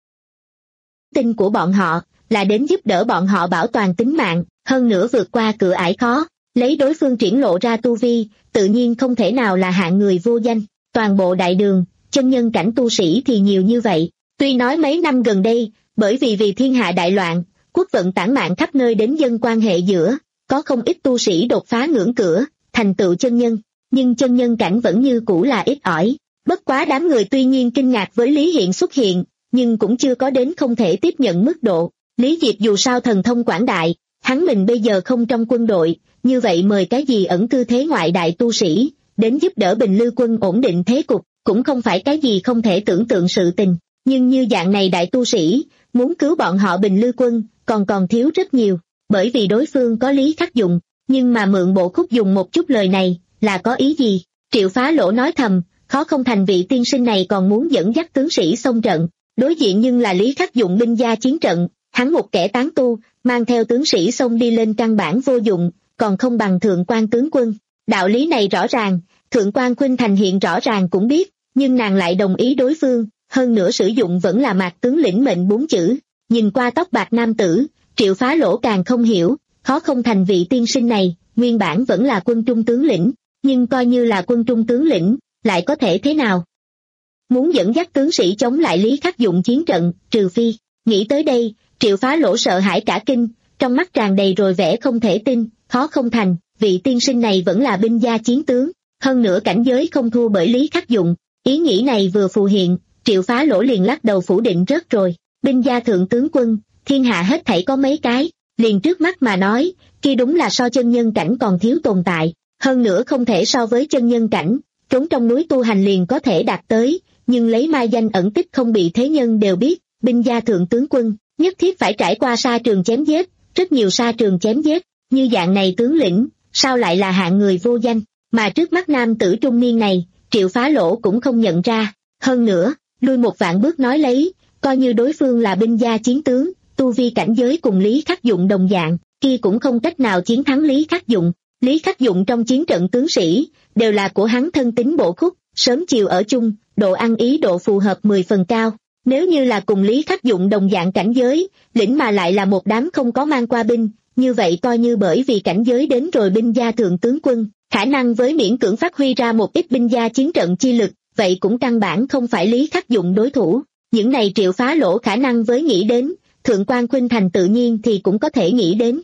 Tin của bọn họ là đến giúp đỡ bọn họ bảo toàn tính mạng, hơn nữa vượt qua cửa ải khó, lấy đối phương triển lộ ra tu vi, tự nhiên không thể nào là hạng người vô danh. Toàn bộ đại đường, chân nhân cảnh tu sĩ thì nhiều như vậy. Tuy nói mấy năm gần đây, bởi vì vì thiên hạ đại loạn, quốc vận tản mạn khắp nơi đến dân quan hệ giữa, có không ít tu sĩ đột phá ngưỡng cửa, thành tựu chân nhân, nhưng chân nhân cảnh vẫn như cũ là ít ỏi. Bất quá đám người tuy nhiên kinh ngạc với Lý Hiện xuất hiện, nhưng cũng chưa có đến không thể tiếp nhận mức độ. Lý Diệp dù sao thần thông quảng đại, hắn mình bây giờ không trong quân đội, như vậy mời cái gì ẩn cư thế ngoại đại tu sĩ, đến giúp đỡ Bình Lư Quân ổn định thế cục, cũng không phải cái gì không thể tưởng tượng sự tình. Nhưng như dạng này đại tu sĩ, muốn cứu bọn họ Bình Lư Quân, còn còn thiếu rất nhiều, bởi vì đối phương có Lý Khắc Dụng, nhưng mà mượn bộ khúc dùng một chút lời này, là có ý gì? Triệu Phá Lỗ nói thầm, khó không thành vị tiên sinh này còn muốn dẫn dắt tướng sĩ xông trận, đối diện nhưng là Lý Khắc Dụng binh gia chiến trận, hắn một kẻ tán tu, mang theo tướng sĩ xông đi lên căn bản vô dụng, còn không bằng Thượng quan tướng quân. Đạo lý này rõ ràng, Thượng quan Khuynh Thành hiện rõ ràng cũng biết, nhưng nàng lại đồng ý đối phương, hơn nữa sử dụng vẫn là Mạc tướng lĩnh mệnh bốn chữ. Nhìn qua tóc bạc nam tử, Triệu Phá Lỗ càng không hiểu, khó không thành vị tiên sinh này, nguyên bản vẫn là quân trung tướng lĩnh, nhưng coi như là quân trung tướng lĩnh, lại có thể thế nào? Muốn dẫn dắt tướng sĩ chống lại Lý Khắc Dụng chiến trận, trừ phi, nghĩ tới đây, Triệu Phá Lỗ sợ hãi cả kinh, trong mắt tràn đầy rồi vẻ không thể tin, khó không thành, vị tiên sinh này vẫn là binh gia chiến tướng, hơn nữa cảnh giới không thua bởi Lý Khắc Dụng. Ý nghĩ này vừa phù hiện, Triệu Phá Lỗ liền lắc đầu phủ định rớt rồi, binh gia thượng tướng quân, thiên hạ hết thảy có mấy cái, liền trước mắt mà nói, kia đúng là so chân nhân cảnh còn thiếu tồn tại, hơn nữa không thể so với chân nhân cảnh, trốn trong núi tu hành liền có thể đạt tới, nhưng lấy mai danh ẩn tích không bị thế nhân đều biết, binh gia thượng tướng quân, nhất thiết phải trải qua sa trường chém giết, rất nhiều sa trường chém giết, như dạng này tướng lĩnh, sao lại là hạng người vô danh, mà trước mắt nam tử trung niên này, Triệu Phá Lỗ cũng không nhận ra, hơn nữa, lui một vạn bước nói lấy, coi như đối phương là binh gia chiến tướng, tu vi cảnh giới cùng Lý Khắc Dụng đồng dạng, kia cũng không cách nào chiến thắng Lý Khắc Dụng. Lý Khắc Dụng trong chiến trận tướng sĩ, đều là của hắn thân tín bổ khúc, sớm chiều ở chung, độ ăn ý độ phù hợp mười phần cao. Nếu như là cùng Lý Khắc Dụng đồng dạng cảnh giới, lĩnh mà lại là một đám không có mang qua binh, như vậy coi như bởi vì cảnh giới đến rồi binh gia thượng tướng quân, khả năng với miễn cưỡng phát huy ra một ít binh gia chiến trận chi lực, vậy cũng căn bản không phải Lý Khắc Dụng đối thủ. Những này Triệu Phá Lỗ khả năng với nghĩ đến, Thượng quan Khuynh Thành tự nhiên thì cũng có thể nghĩ đến.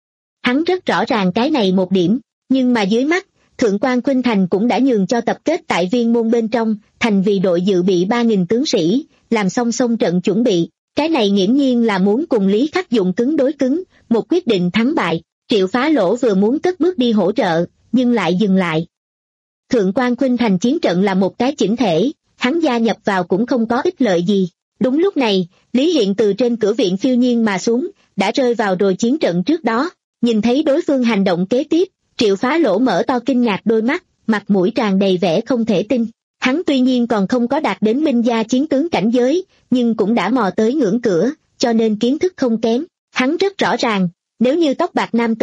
Hắn rất rõ ràng cái này một điểm, nhưng mà dưới mắt, Thượng quan Khuynh Thành cũng đã nhường cho tập kết tại viên môn bên trong, thành vì đội dự bị ba nghìn tướng sĩ, làm xong xong trận chuẩn bị. Cái này nghiễm nhiên là muốn cùng Lý Khắc Dụng cứng đối cứng, một quyết định thắng bại. Triệu Phá Lỗ vừa muốn cất bước đi hỗ trợ, nhưng lại dừng lại. Thượng quan Khuynh Thành chiến trận là một cái chỉnh thể, hắn gia nhập vào cũng không có ích lợi gì. Đúng lúc này, Lý Hiện từ trên cửa viện phiêu nhiên mà xuống, đã rơi vào rồi chiến trận trước đó. Nhìn thấy đối phương hành động kế tiếp, Triệu Phá Lỗ mở to kinh ngạc đôi mắt, mặt mũi tràn đầy vẻ không thể tin. Hắn tuy nhiên còn không có đạt đến binh gia chiến tướng cảnh giới, nhưng cũng đã mò tới ngưỡng cửa, cho nên kiến thức không kém. Hắn rất rõ ràng, nếu như tóc bạc nam tử,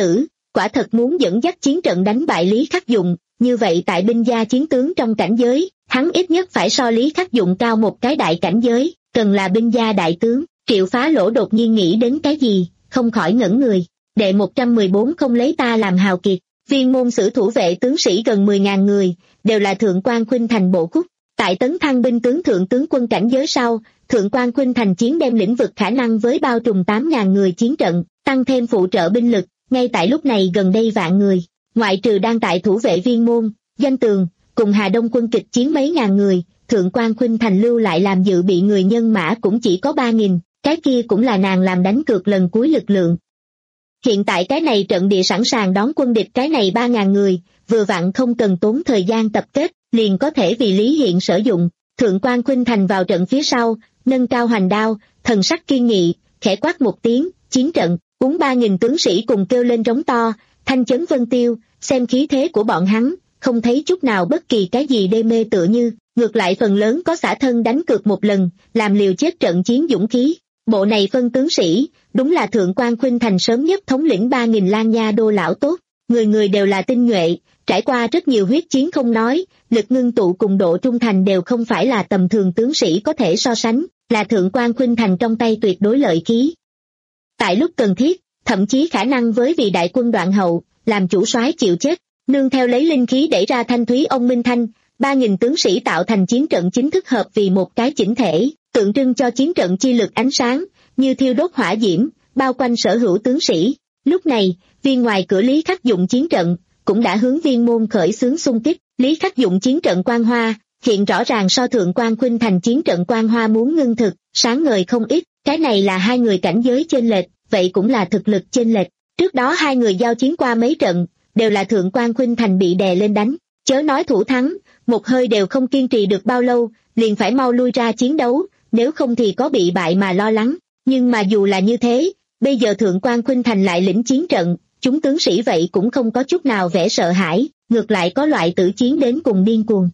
quả thật muốn dẫn dắt chiến trận đánh bại Lý Khắc Dụng, như vậy tại binh gia chiến tướng trong cảnh giới, hắn ít nhất phải so Lý Khắc Dụng cao một cái đại cảnh giới, cần là binh gia đại tướng. Triệu Phá Lỗ đột nhiên nghĩ đến cái gì, không khỏi ngẩn người. Đệ một trăm mười bốn không lấy ta làm hào kiệt, Viên Môn Sử thủ vệ tướng sĩ gần mười ngàn người, đều là Thượng Quan Khuynh Thành bộ khúc. Tại tấn thăng binh tướng thượng tướng quân cảnh giới sau, Thượng Quan Khuynh Thành chiến đem lĩnh vực khả năng với bao trùm tám ngàn người chiến trận, tăng thêm phụ trợ binh lực, ngay tại lúc này gần đây vạn người. Ngoại trừ đang tại thủ vệ Viên Môn, Doanh Tường, cùng Hà Đông quân kịch chiến mấy ngàn người, Thượng Quan Khuynh Thành lưu lại làm dự bị người nhân mã cũng chỉ có ba nghìn, cái kia cũng là nàng làm đánh cược lần cuối lực lượng. Hiện tại cái này trận địa sẵn sàng đón quân địch cái này ba ngàn người, vừa vặn không cần tốn thời gian tập kết, liền có thể vì Lý Hiện sử dụng. Thượng Quan Khuynh Thành vào trận phía sau, nâng cao hoành đao, thần sắc kiên nghị, khẽ quát một tiếng, chiến trận, cuốn ba nghìn tướng sĩ cùng kêu lên rống to, thanh chấn vân tiêu, xem khí thế của bọn hắn, không thấy chút nào bất kỳ cái gì đê mê tựa như, ngược lại phần lớn có xả thân đánh cược một lần, làm liều chết trận chiến dũng khí. Bộ này phân tướng sĩ, đúng là Thượng Quan Khuynh Thành sớm nhất thống lĩnh ba nghìn Lan Nha đô lão tốt, người người đều là tinh nhuệ, trải qua rất nhiều huyết chiến không nói, lực ngưng tụ cùng độ trung thành đều không phải là tầm thường tướng sĩ có thể so sánh, là Thượng Quan Khuynh Thành trong tay tuyệt đối lợi khí. Tại lúc cần thiết, thậm chí khả năng với vị đại quân đoạn hậu, làm chủ soái chịu chết, nương theo lấy linh khí đẩy ra thanh thúy ông minh thanh, ba nghìn tướng sĩ tạo thành chiến trận chính thức hợp vì một cái chỉnh thể, tượng trưng cho chiến trận chi lực ánh sáng, như thiêu đốt hỏa diễm, bao quanh sở hữu tướng sĩ. Lúc này, viên ngoài cửa Lý Khắc Dụng chiến trận, cũng đã hướng Viên Môn khởi xướng xung kích. Lý Khắc Dụng chiến trận quang hoa, hiện rõ ràng so Thượng Quan Khuynh Thành chiến trận quang hoa muốn ngưng thực, sáng ngời không ít, cái này là hai người cảnh giới chênh lệch, vậy cũng là thực lực chênh lệch. Trước đó hai người giao chiến qua mấy trận, đều là Thượng Quan Khuynh Thành bị đè lên đánh, chớ nói thủ thắng, một hơi đều không kiên trì được bao lâu, liền phải mau lui ra chiến đấu, nếu không thì có bị bại mà lo lắng. Nhưng mà dù là như thế, bây giờ Thượng Quan Khuynh Thành lại lĩnh chiến trận, chúng tướng sĩ vậy cũng không có chút nào vẻ sợ hãi, ngược lại có loại tử chiến đến cùng điên cuồng.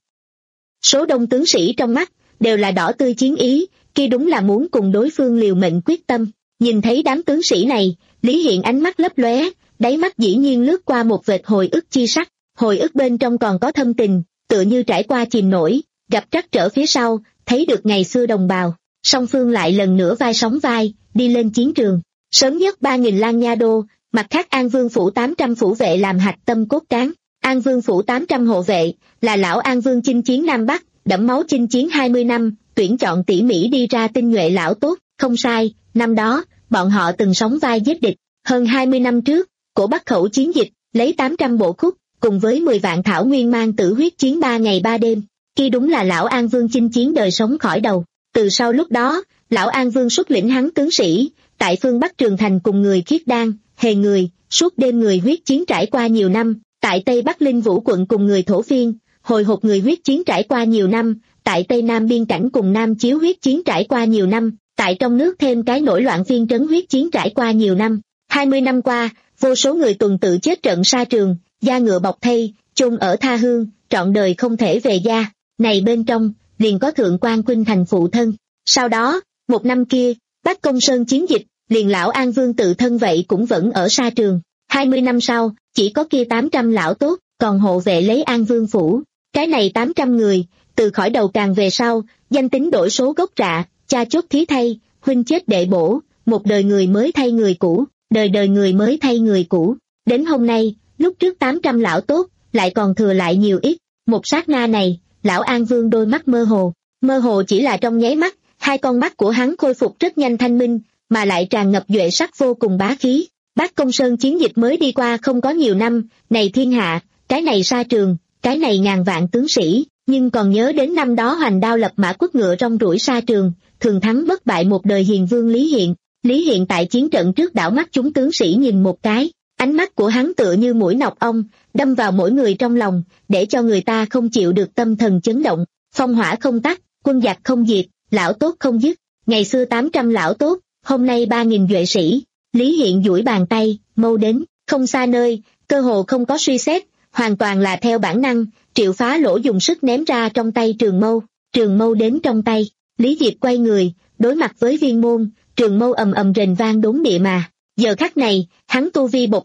Số đông tướng sĩ trong mắt, đều là đỏ tươi chiến ý, kia đúng là muốn cùng đối phương liều mệnh quyết tâm. Nhìn thấy đám tướng sĩ này, Lý Hiện ánh mắt lấp lóe, đáy mắt dĩ nhiên lướt qua một vệt hồi ức chi sắc, hồi ức bên trong còn có thâm tình, tựa như trải qua chìm nổi, gặp trắc trở phía sau, thấy được ngày xưa đồng bào, song phương lại lần nữa vai sóng vai, đi lên chiến trường. Sớm nhất ba nghìn Lan Nha đô, mặt khác An Vương phủ tám trăm phủ vệ làm hạch tâm cốt cán, An Vương phủ tám trăm hộ vệ, là lão An Vương chinh chiến Nam Bắc, đẫm máu chinh chiến hai mươi năm, tuyển chọn tỉ mỉ đi ra tinh nhuệ lão tốt, không sai, năm đó, bọn họ từng sóng vai giết địch. Hơn hai mươi năm trước, cổ Bắc khẩu chiến dịch, lấy tám trăm bộ khúc, cùng với mười vạn thảo nguyên mang tử huyết chiến ba ngày ba đêm, kia đúng là lão An Vương chinh chiến đời sống khỏi đầu. Từ sau lúc đó, lão An Vương xuất lĩnh hắn tướng sĩ, tại phương Bắc Trường Thành cùng người Khiết Đan, Hề người, suốt đêm người huyết chiến trải qua nhiều năm, tại Tây Bắc Linh Vũ quận cùng người Thổ Phiên, hồi hộp người huyết chiến trải qua nhiều năm, tại Tây Nam biên cảnh cùng Nam Chiếu huyết chiến trải qua nhiều năm, tại trong nước thêm cái nổi loạn phiên trấn huyết chiến trải qua nhiều năm. Hai mươi năm qua, vô số người tuần tự chết trận sa trường, da ngựa bọc thây, chôn ở tha hương, trọn đời không thể về gia. Này bên trong, liền có Thượng Quan Khuynh Thành phụ thân. Sau đó, một năm kia, Bách Công Sơn chiến dịch, liền lão An Vương tự thân vậy cũng vẫn ở sa trường. Hai mươi năm sau, chỉ có kia tám trăm lão tốt, còn hộ vệ lấy An Vương phủ. Cái này tám trăm người, từ khỏi đầu càng về sau, danh tính đổi số gốc rạ, cha chốt thí thay, huynh chết đệ bổ, một đời người mới thay người cũ, đời đời người mới thay người cũ. Đến hôm nay, lúc trước tám trăm lão tốt, lại còn thừa lại nhiều ít. Một sát na này, lão An Vương đôi mắt mơ hồ, mơ hồ chỉ là trong nháy mắt, hai con mắt của hắn khôi phục rất nhanh thanh minh, mà lại tràn ngập duệ sắc vô cùng bá khí. Bác Công Sơn chiến dịch mới đi qua không có nhiều năm, này thiên hạ, cái này sa trường, cái này ngàn vạn tướng sĩ, nhưng còn nhớ đến năm đó hoành đao lập mã quất ngựa trong rủi sa trường, thường thắng bất bại một đời hiền vương Lý Hiện. Lý Hiện tại chiến trận trước đảo mắt chúng tướng sĩ nhìn một cái, ánh mắt của hắn tựa như mũi nọc ong, đâm vào mỗi người trong lòng, để cho người ta không chịu được tâm thần chấn động. Phong hỏa không tắt, quân giặc không diệt, lão tốt không dứt. Ngày xưa tám trăm lão tốt, hôm nay ba nghìn duệ sĩ. Lý Hiện duỗi bàn tay, mâu đến, không xa nơi, cơ hồ không có suy xét, hoàn toàn là theo bản năng. Triệu Phá Lỗ dùng sức ném ra trong tay trường mâu, trường mâu đến trong tay. Lý Diệp quay người, đối mặt với Viên Môn, trường mâu ầm ầm rền vang đốn địa mà. Giờ khắc này, hắn tu vi bộc phát,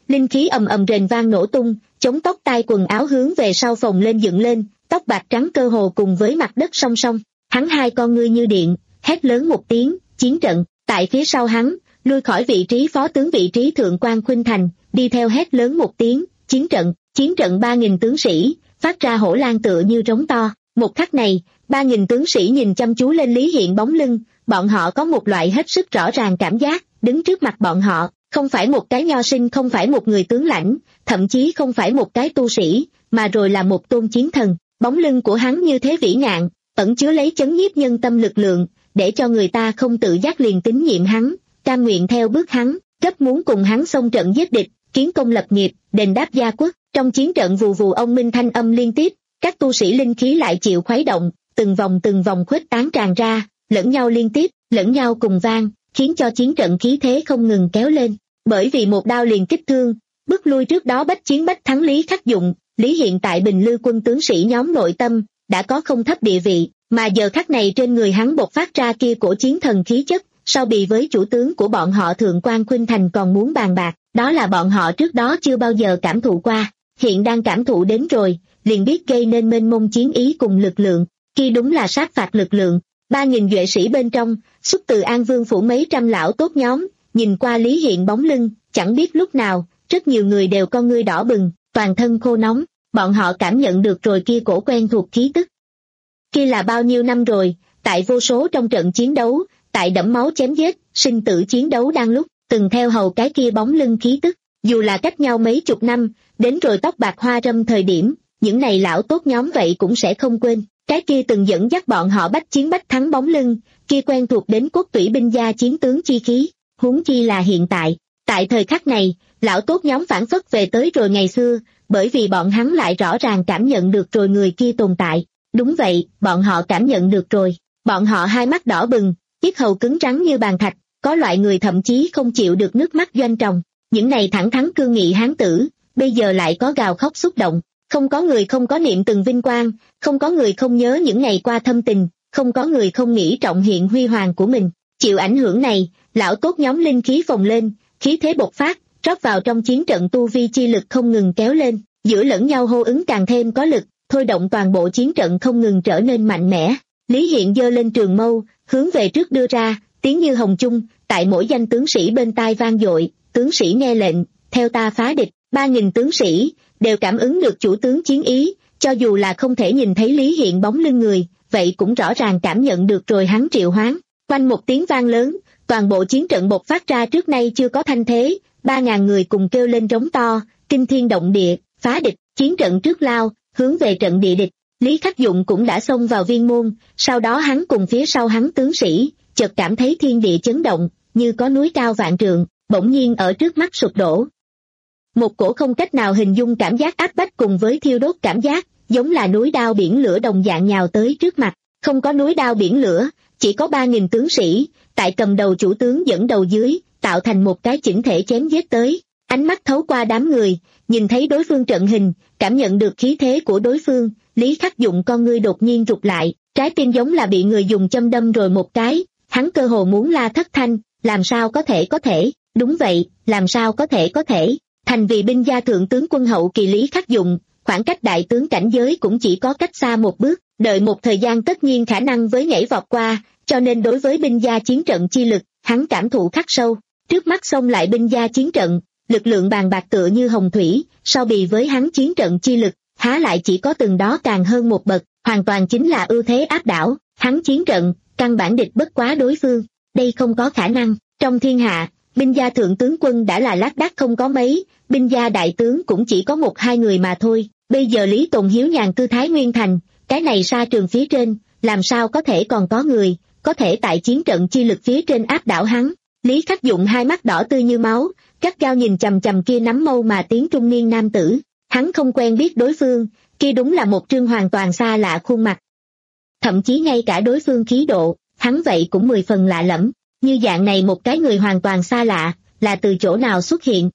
linh khí ầm ầm rền vang nổ tung, chống tóc tai quần áo hướng về sau phồng lên dựng lên, tóc bạc trắng cơ hồ cùng với mặt đất song song. Hắn hai con ngươi như điện, hét lớn một tiếng, chiến trận. Tại phía sau hắn, lui khỏi vị trí phó tướng vị trí thượng quan Khuynh Thành, đi theo hét lớn một tiếng, chiến trận. Chiến trận ba nghìn tướng sĩ, phát ra hổ lang tựa như trống to. Một khắc này, ba nghìn tướng sĩ nhìn chăm chú lên Lý Hiện bóng lưng, bọn họ có một loại hết sức rõ ràng cảm giác, đứng trước mặt bọn họ, không phải một cái nho sinh, không phải một người tướng lãnh, thậm chí không phải một cái tu sĩ, mà rồi là một tôn chiến thần. Bóng lưng của hắn như thế vĩ ngạn, ẩn chứa lấy chấn nhiếp nhân tâm lực lượng, để cho người ta không tự giác liền tín nhiệm hắn, cam nguyện theo bước hắn, gấp muốn cùng hắn xông trận giết địch, kiến công lập nghiệp, đền đáp gia quốc. Trong chiến trận vù vù ông minh thanh âm liên tiếp, các tu sĩ linh khí lại chịu khuấy động, từng vòng từng vòng khuếch tán tràn ra, lẫn nhau liên tiếp, lẫn nhau cùng vang, khiến cho chiến trận khí thế không ngừng kéo lên. Bởi vì một đao liền kích thương, bước lui trước đó bách chiến bách thắng Lý Khắc Dụng, Lý Hiện tại Bình Lư quân tướng sĩ nhóm nội tâm đã có không thấp địa vị, mà giờ khắc này trên người hắn bộc phát ra kia cổ chiến thần khí chất, so bì với chủ tướng của bọn họ Thượng quan Khuynh Thành còn muốn bàn bạc, đó là bọn họ trước đó chưa bao giờ cảm thụ qua, hiện đang cảm thụ đến rồi, liền biết gây nên mênh mông chiến ý cùng lực lượng, kia đúng là sát phạt lực lượng. Ba nghìn duệ sĩ bên trong, xuất từ An Vương phủ mấy trăm lão tốt nhóm, nhìn qua Lý Hiện bóng lưng, chẳng biết lúc nào, rất nhiều người đều con ngươi đỏ bừng, toàn thân khô nóng, bọn họ cảm nhận được rồi kia cổ quen thuộc khí tức. Kia là bao nhiêu năm rồi, tại vô số trong trận chiến đấu, tại đẫm máu chém giết, sinh tử chiến đấu đang lúc, từng theo hầu cái kia bóng lưng khí tức, dù là cách nhau mấy chục năm, đến rồi tóc bạc hoa râm thời điểm, những này lão tốt nhóm vậy cũng sẽ không quên, cái kia từng dẫn dắt bọn họ bách chiến bách thắng bóng lưng, kia quen thuộc đến cốt tủy binh gia chiến tướng chi khí, huống chi là hiện tại, tại thời khắc này, lão tốt nhóm phản phất về tới rồi ngày xưa, bởi vì bọn hắn lại rõ ràng cảm nhận được rồi người kia tồn tại, đúng vậy, bọn họ cảm nhận được rồi, bọn họ hai mắt đỏ bừng, yết hầu cứng rắn như bàn thạch, có loại người thậm chí không chịu được nước mắt doanh tròng, những này thẳng thắn cương nghị hán tử, bây giờ lại có gào khóc xúc động, không có người không có niệm từng vinh quang, không có người không nhớ những ngày qua thâm tình, không có người không nghĩ trọng hiện huy hoàng của mình, chịu ảnh hưởng này, lão tốt nhóm linh khí phồng lên, khí thế bộc phát, rót vào trong chiến trận tu vi chi lực không ngừng kéo lên, giữa lẫn nhau hô ứng càng thêm có lực, thôi động toàn bộ chiến trận không ngừng trở nên mạnh mẽ. Lý Hiện giơ lên trường mâu, hướng về trước đưa ra, tiếng như hồng chung, tại mỗi danh tướng sĩ bên tai vang dội, tướng sĩ nghe lệnh, theo ta phá địch. Ba nghìn tướng sĩ đều cảm ứng được chủ tướng chiến ý, cho dù là không thể nhìn thấy Lý Hiện bóng lưng người, vậy cũng rõ ràng cảm nhận được rồi hắn triệu hoán. Quanh một tiếng vang lớn, toàn bộ chiến trận bộc phát ra trước nay chưa có thanh thế, ba ngàn người cùng kêu lên rống to, kinh thiên động địa, phá địch. Chiến trận trước lao, hướng về trận địa địch. Lý Khắc Dụng cũng đã xông vào viên môn, sau đó hắn cùng phía sau hắn tướng sĩ, chợt cảm thấy thiên địa chấn động, như có núi cao vạn trượng, bỗng nhiên ở trước mắt sụp đổ. Một cổ không cách nào hình dung cảm giác áp bách cùng với thiêu đốt cảm giác, giống là núi đao biển lửa đồng dạng nhào tới trước mặt, không có núi đao biển lửa, chỉ có ba nghìn tướng sĩ, tại cầm đầu chủ tướng dẫn đầu dưới, tạo thành một cái chỉnh thể chém giết tới, ánh mắt thấu qua đám người, nhìn thấy đối phương trận hình, cảm nhận được khí thế của đối phương, Lý Khắc Dụng con ngươi đột nhiên rụt lại, trái tim giống là bị người dùng châm đâm rồi một cái, hắn cơ hồ muốn la thất thanh, làm sao có thể có thể, đúng vậy, làm sao có thể có thể. Thành vì binh gia thượng tướng quân hậu kỳ Lý Khắc Dụng, khoảng cách đại tướng cảnh giới cũng chỉ có cách xa một bước, đợi một thời gian tất nhiên khả năng với nhảy vọt qua, cho nên đối với binh gia chiến trận chi lực, hắn cảm thụ khắc sâu. Trước mắt xông lại binh gia chiến trận, lực lượng bàn bạc tựa như hồng thủy, so bì với hắn chiến trận chi lực, há lại chỉ có từng đó càng hơn một bậc, hoàn toàn chính là ưu thế áp đảo, hắn chiến trận, căn bản địch bất quá đối phương, đây không có khả năng, trong thiên hạ. Binh gia thượng tướng quân đã là lác đác không có mấy, binh gia đại tướng cũng chỉ có một hai người mà thôi, bây giờ Lý Tồn Hiếu nhàn cư Thái Nguyên Thành, cái này sa trường phía trên, làm sao có thể còn có người, có thể tại chiến trận chi lực phía trên áp đảo hắn. Lý Khắc Dụng hai mắt đỏ tươi như máu, gắt gao nhìn chằm chằm kia nắm mâu mà tiếng trung niên nam tử, hắn không quen biết đối phương, kia đúng là một trương hoàn toàn xa lạ khuôn mặt. Thậm chí ngay cả đối phương khí độ, hắn vậy cũng mười phần lạ lẫm. Như dạng này một cái người hoàn toàn xa lạ, là từ chỗ nào xuất hiện?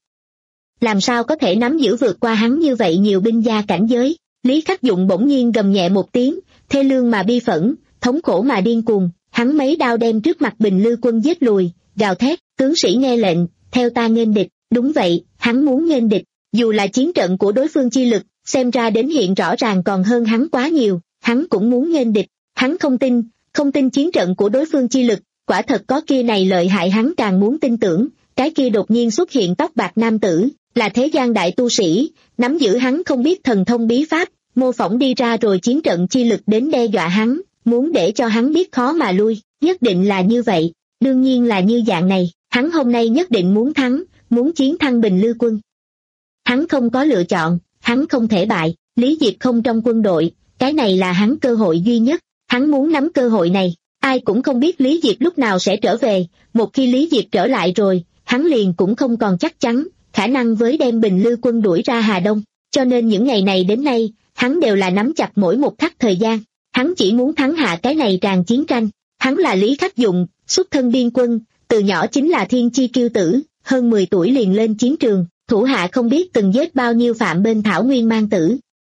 Làm sao có thể nắm giữ vượt qua hắn như vậy nhiều binh gia cảnh giới? Lý Khắc Dụng bỗng nhiên gầm nhẹ một tiếng, thê lương mà bi phẫn, thống khổ mà điên cuồng, hắn mấy đao đem trước mặt Bình Lư quân giết lùi, gào thét, tướng sĩ nghe lệnh, theo ta nghênh địch. Đúng vậy, hắn muốn nghênh địch, dù là chiến trận của đối phương chi lực, xem ra đến hiện rõ ràng còn hơn hắn quá nhiều, hắn cũng muốn nghênh địch, hắn không tin, không tin chiến trận của đối phương chi lực, quả thật có kia này lợi hại hắn càng muốn tin tưởng, cái kia đột nhiên xuất hiện tóc bạc nam tử, là thế gian đại tu sĩ, nắm giữ hắn không biết thần thông bí pháp, mô phỏng đi ra rồi chiến trận chi lực đến đe dọa hắn, muốn để cho hắn biết khó mà lui, nhất định là như vậy, đương nhiên là như dạng này, hắn hôm nay nhất định muốn thắng, muốn chiến thắng Bình Lư quân. Hắn không có lựa chọn, hắn không thể bại, Lý Diệp không trong quân đội, cái này là hắn cơ hội duy nhất, hắn muốn nắm cơ hội này, ai cũng không biết Lý Diệp lúc nào sẽ trở về, một khi Lý Diệp trở lại rồi, hắn liền cũng không còn chắc chắn, khả năng với đem Bình Lư quân đuổi ra Hà Đông, cho nên những ngày này đến nay, hắn đều là nắm chặt mỗi một khắc thời gian, hắn chỉ muốn thắng hạ cái này tràn chiến tranh, hắn là Lý Khắc Dụng, xuất thân biên quân, từ nhỏ chính là thiên chi kiêu tử, hơn mười tuổi liền lên chiến trường, thủ hạ không biết từng giết bao nhiêu phạm bên thảo nguyên mang tử.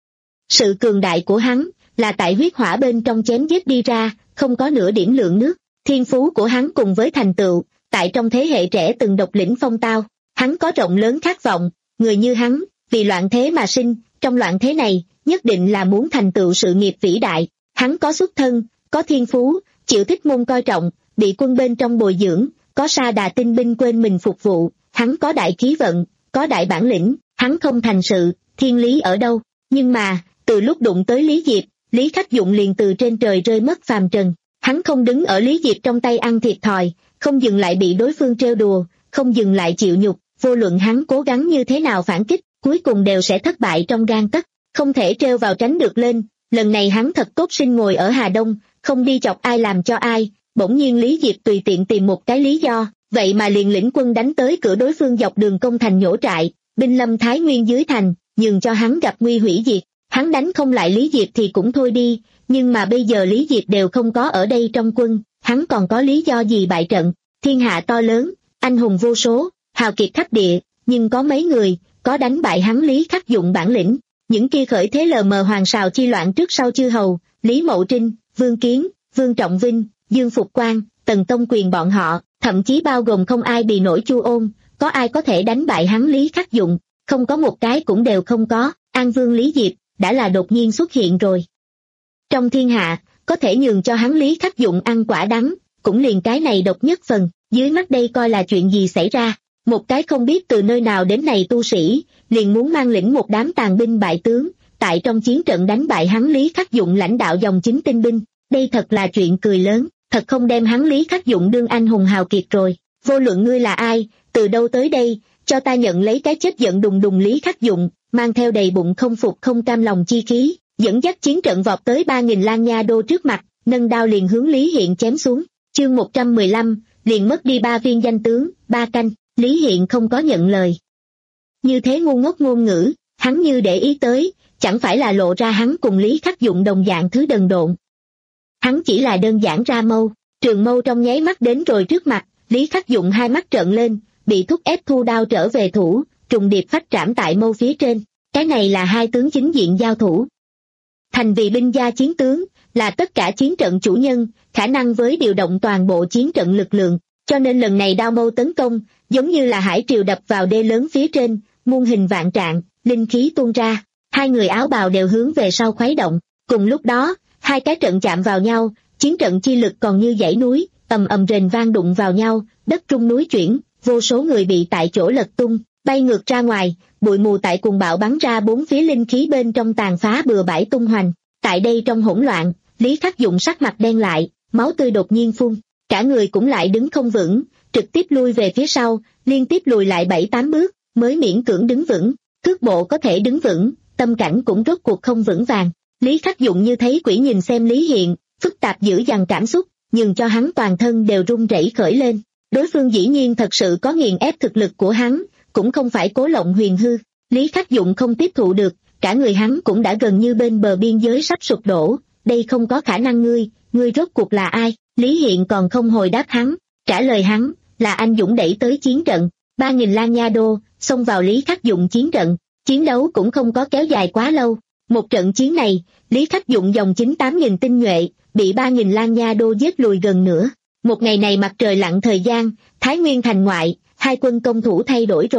Sự cường đại của hắn, là tại huyết hỏa bên trong chém giết đi ra, không có nửa điểm lượng nước, thiên phú của hắn cùng với thành tựu, tại trong thế hệ trẻ từng độc lĩnh phong tao, hắn có rộng lớn khát vọng, người như hắn, vì loạn thế mà sinh, trong loạn thế này, nhất định là muốn thành tựu sự nghiệp vĩ đại, hắn có xuất thân, có thiên phú, chịu thích môn coi trọng, bị quân bên trong bồi dưỡng, có sa đà tinh binh quên mình phục vụ, hắn có đại khí vận, có đại bản lĩnh, hắn không thành sự, thiên lý ở đâu, nhưng mà, từ lúc đụng tới Lý Diệp, Lý Khắc Dụng liền từ trên trời rơi mất phàm trần, hắn không đứng ở Lý Diệp trong tay ăn thiệt thòi, không dừng lại bị đối phương trêu đùa, không dừng lại chịu nhục, vô luận hắn cố gắng như thế nào phản kích, cuối cùng đều sẽ thất bại trong gang tấc, không thể trêu vào tránh được lên, lần này hắn thật tốt sinh ngồi ở Hà Đông, không đi chọc ai làm cho ai, bỗng nhiên Lý Diệp tùy tiện tìm một cái lý do, vậy mà liền lĩnh quân đánh tới cửa đối phương dọc đường công thành nhổ trại, binh lâm Thái Nguyên dưới thành, nhường cho hắn gặp nguy hủy diệt, hắn đánh không lại Lý Diệp thì cũng thôi đi, nhưng mà bây giờ Lý Diệp đều không có ở đây trong quân, hắn còn có lý do gì bại trận, thiên hạ to lớn, anh hùng vô số, hào kiệt khắp địa, nhưng có mấy người, có đánh bại hắn Lý Khắc Dụng bản lĩnh, những kia khởi thế lờ mờ hoàng sào chi loạn trước sau chư hầu, Lý Mậu Trinh, Vương Kiến, Vương Trọng Vinh, Dương Phục Quang, Tần Tông Quyền bọn họ, thậm chí bao gồm không ai bị nổi Chu Ôn, có ai có thể đánh bại hắn Lý Khắc Dụng, không có một cái cũng đều không có, An Vương Lý Diệp, đã là đột nhiên xuất hiện rồi. Trong thiên hạ, có thể nhường cho hắn Lý Khắc Dụng ăn quả đắng, cũng liền cái này độc nhất phần, dưới mắt đây coi là chuyện gì xảy ra, một cái không biết từ nơi nào đến này tu sĩ, liền muốn mang lĩnh một đám tàn binh bại tướng, tại trong chiến trận đánh bại hắn Lý Khắc Dụng lãnh đạo dòng chính tinh binh, đây thật là chuyện cười lớn, thật không đem hắn Lý Khắc Dụng đương anh hùng hào kiệt rồi, vô luận ngươi là ai, từ đâu tới đây, cho ta nhận lấy cái chết giận đùng đùng Lý Khắc Dụng, mang theo đầy bụng không phục không cam lòng chi khí, dẫn dắt chiến trận vọt tới ba nghìn lang nha đô trước mặt, nâng đao liền hướng Lý Hiện chém xuống, chương một trăm mười lăm, liền mất đi ba viên danh tướng, ba canh, Lý Hiện không có nhận lời. Như thế ngu ngốc ngôn ngữ, hắn như để ý tới, chẳng phải là lộ ra hắn cùng Lý Khắc Dụng đồng dạng thứ đần độn. Hắn chỉ là đơn giản ra mâu, trường mâu trong nháy mắt đến rồi trước mặt, Lý Khắc Dụng hai mắt trợn lên, bị thúc ép thu đao trở về thủ, trùng điệp phách trảm tại mâu phía trên, cái này là hai tướng chính diện giao thủ. Thành vì binh gia chiến tướng, là tất cả chiến trận chủ nhân, khả năng với điều động toàn bộ chiến trận lực lượng, cho nên lần này đao mâu tấn công, giống như là hải triều đập vào đê lớn phía trên, muôn hình vạn trạng, linh khí tuôn ra, hai người áo bào đều hướng về sau khuấy động, cùng lúc đó, hai cái trận chạm vào nhau, chiến trận chi lực còn như dãy núi, ầm ầm rền vang đụng vào nhau, đất trung núi chuyển, vô số người bị tại chỗ lật tung, bay ngược ra ngoài, bụi mù tại cuồng bạo bắn ra bốn phía linh khí bên trong tàn phá bừa bãi tung hoành. Tại đây trong hỗn loạn, Lý Khắc Dụng sắc mặt đen lại, máu tươi đột nhiên phun, cả người cũng lại đứng không vững, trực tiếp lui về phía sau, liên tiếp lùi lại bảy tám bước, mới miễn cưỡng đứng vững, cước bộ có thể đứng vững, tâm cảnh cũng rốt cuộc không vững vàng. Lý Khắc Dụng như thấy quỷ nhìn xem Lý Hiện, phức tạp dữ dằn cảm xúc, nhưng cho hắn toàn thân đều run rẩy khởi lên. Đối phương dĩ nhiên thật sự có nghiền ép thực lực của hắn, cũng không phải cố lộng huyền hư. Lý Khắc Dụng không tiếp thụ được, cả người hắn cũng đã gần như bên bờ biên giới sắp sụp đổ. Đây không có khả năng ngươi, ngươi rốt cuộc là ai? Lý Hiện còn không hồi đáp hắn, trả lời hắn, là anh Dũng đẩy tới chiến trận, ba nghìn lang nha đô, xông vào Lý Khắc Dụng chiến trận, chiến đấu cũng không có kéo dài quá lâu. Một trận chiến này, Lý Khắc Dụng dòng chính tám nghìn tinh nhuệ, bị ba nghìn lang nha đô giết lùi gần nữa. Một ngày này mặt trời lặn thời gian, Thái Nguyên thành ngoại, hai quân công thủ thay đổi rồi,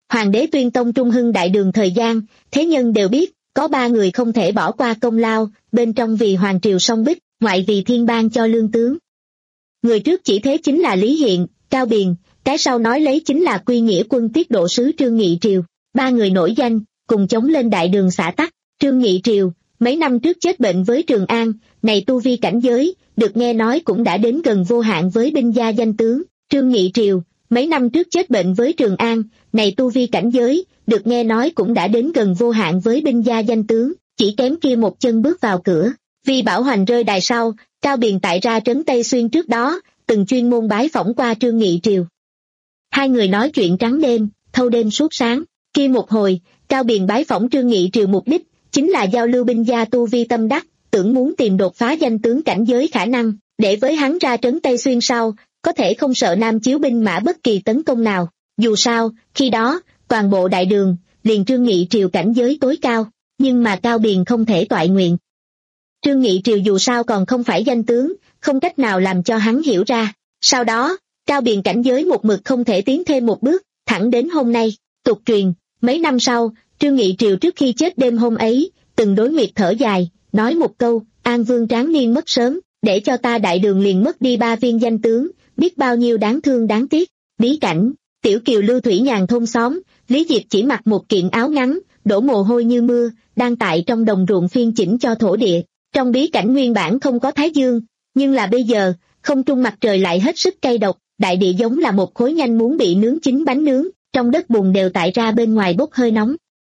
Hoàng đế tuyên tông trung hưng đại đường thời gian, thế nhân đều biết, có ba người không thể bỏ qua công lao, bên trong vì hoàng triều song bích, ngoại vì thiên bang cho lương tướng. Người trước chỉ thế chính là Lý Hiện, Cao Biền, cái sau nói lấy chính là Quy Nghĩa quân tiết độ sứ Trương Nghị Triều. Ba người nổi danh, cùng chống lên đại đường xã tắc. Trương Nghị Triều, mấy năm trước chết bệnh với Trường An, này tu vi cảnh giới, được nghe nói cũng đã đến gần vô hạn với binh gia danh tướng. Trương Nghị Triều, mấy năm trước chết bệnh với Trường An, này tu vi cảnh giới, được nghe nói cũng đã đến gần vô hạn với binh gia danh tướng, chỉ kém kia một chân bước vào cửa. Vì Bảo Hoành rơi đài sau, Cao Biền tại ra trấn Tây Xuyên trước đó, từng chuyên môn bái phỏng qua Trương Nghị Triều. Hai người nói chuyện trắng đêm, thâu đêm suốt sáng, kia một hồi, Cao Biền bái phỏng Trương Nghị Triều mục đích, chính là giao lưu binh gia tu vi tâm đắc, tưởng muốn tìm đột phá danh tướng cảnh giới khả năng, để với hắn ra trấn Tây Xuyên sau, có thể không sợ Nam Chiếu binh mã bất kỳ tấn công nào. Dù sao, khi đó, toàn bộ đại đường, liền Trương Nghị Triều cảnh giới tối cao, nhưng mà Cao Biền không thể toại nguyện. Trương Nghị Triều dù sao còn không phải danh tướng, không cách nào làm cho hắn hiểu ra. Sau đó, Cao Biền cảnh giới một mực không thể tiến thêm một bước, thẳng đến hôm nay. Tục truyền, mấy năm sau, Trương Nghị Triều trước khi chết đêm hôm ấy, từng đối Nguyệt thở dài, nói một câu, An Vương tráng niên mất sớm, để cho ta đại đường liền mất đi ba viên danh tướng, biết bao nhiêu đáng thương đáng tiếc. Bí cảnh, Tiểu Kiều Lưu Thủy Nhàn thôn xóm, Lý Diệp chỉ mặc một kiện áo ngắn, đổ mồ hôi như mưa, đang tại trong đồng ruộng phiên chỉnh cho thổ địa. Trong bí cảnh nguyên bản không có thái dương, nhưng là bây giờ, không trung mặt trời lại hết sức cay độc, đại địa giống là một khối nhanh muốn bị nướng chín bánh nướng, trong đất bùn đều tại ra bên ngoài bốc hơi nóng.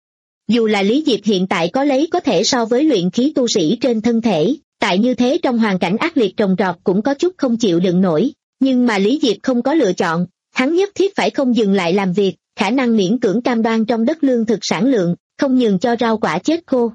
Dù là Lý Diệp hiện tại có lấy có thể so với luyện khí tu sĩ trên thân thể, tại như thế trong hoàn cảnh ác liệt trồng trọt cũng có chút không chịu đựng nổi, nhưng mà Lý Diệp không có lựa chọn, hắn nhất thiết phải không dừng lại làm việc, khả năng miễn cưỡng cam đoan trong đất lương thực sản lượng, không nhường cho rau quả chết khô.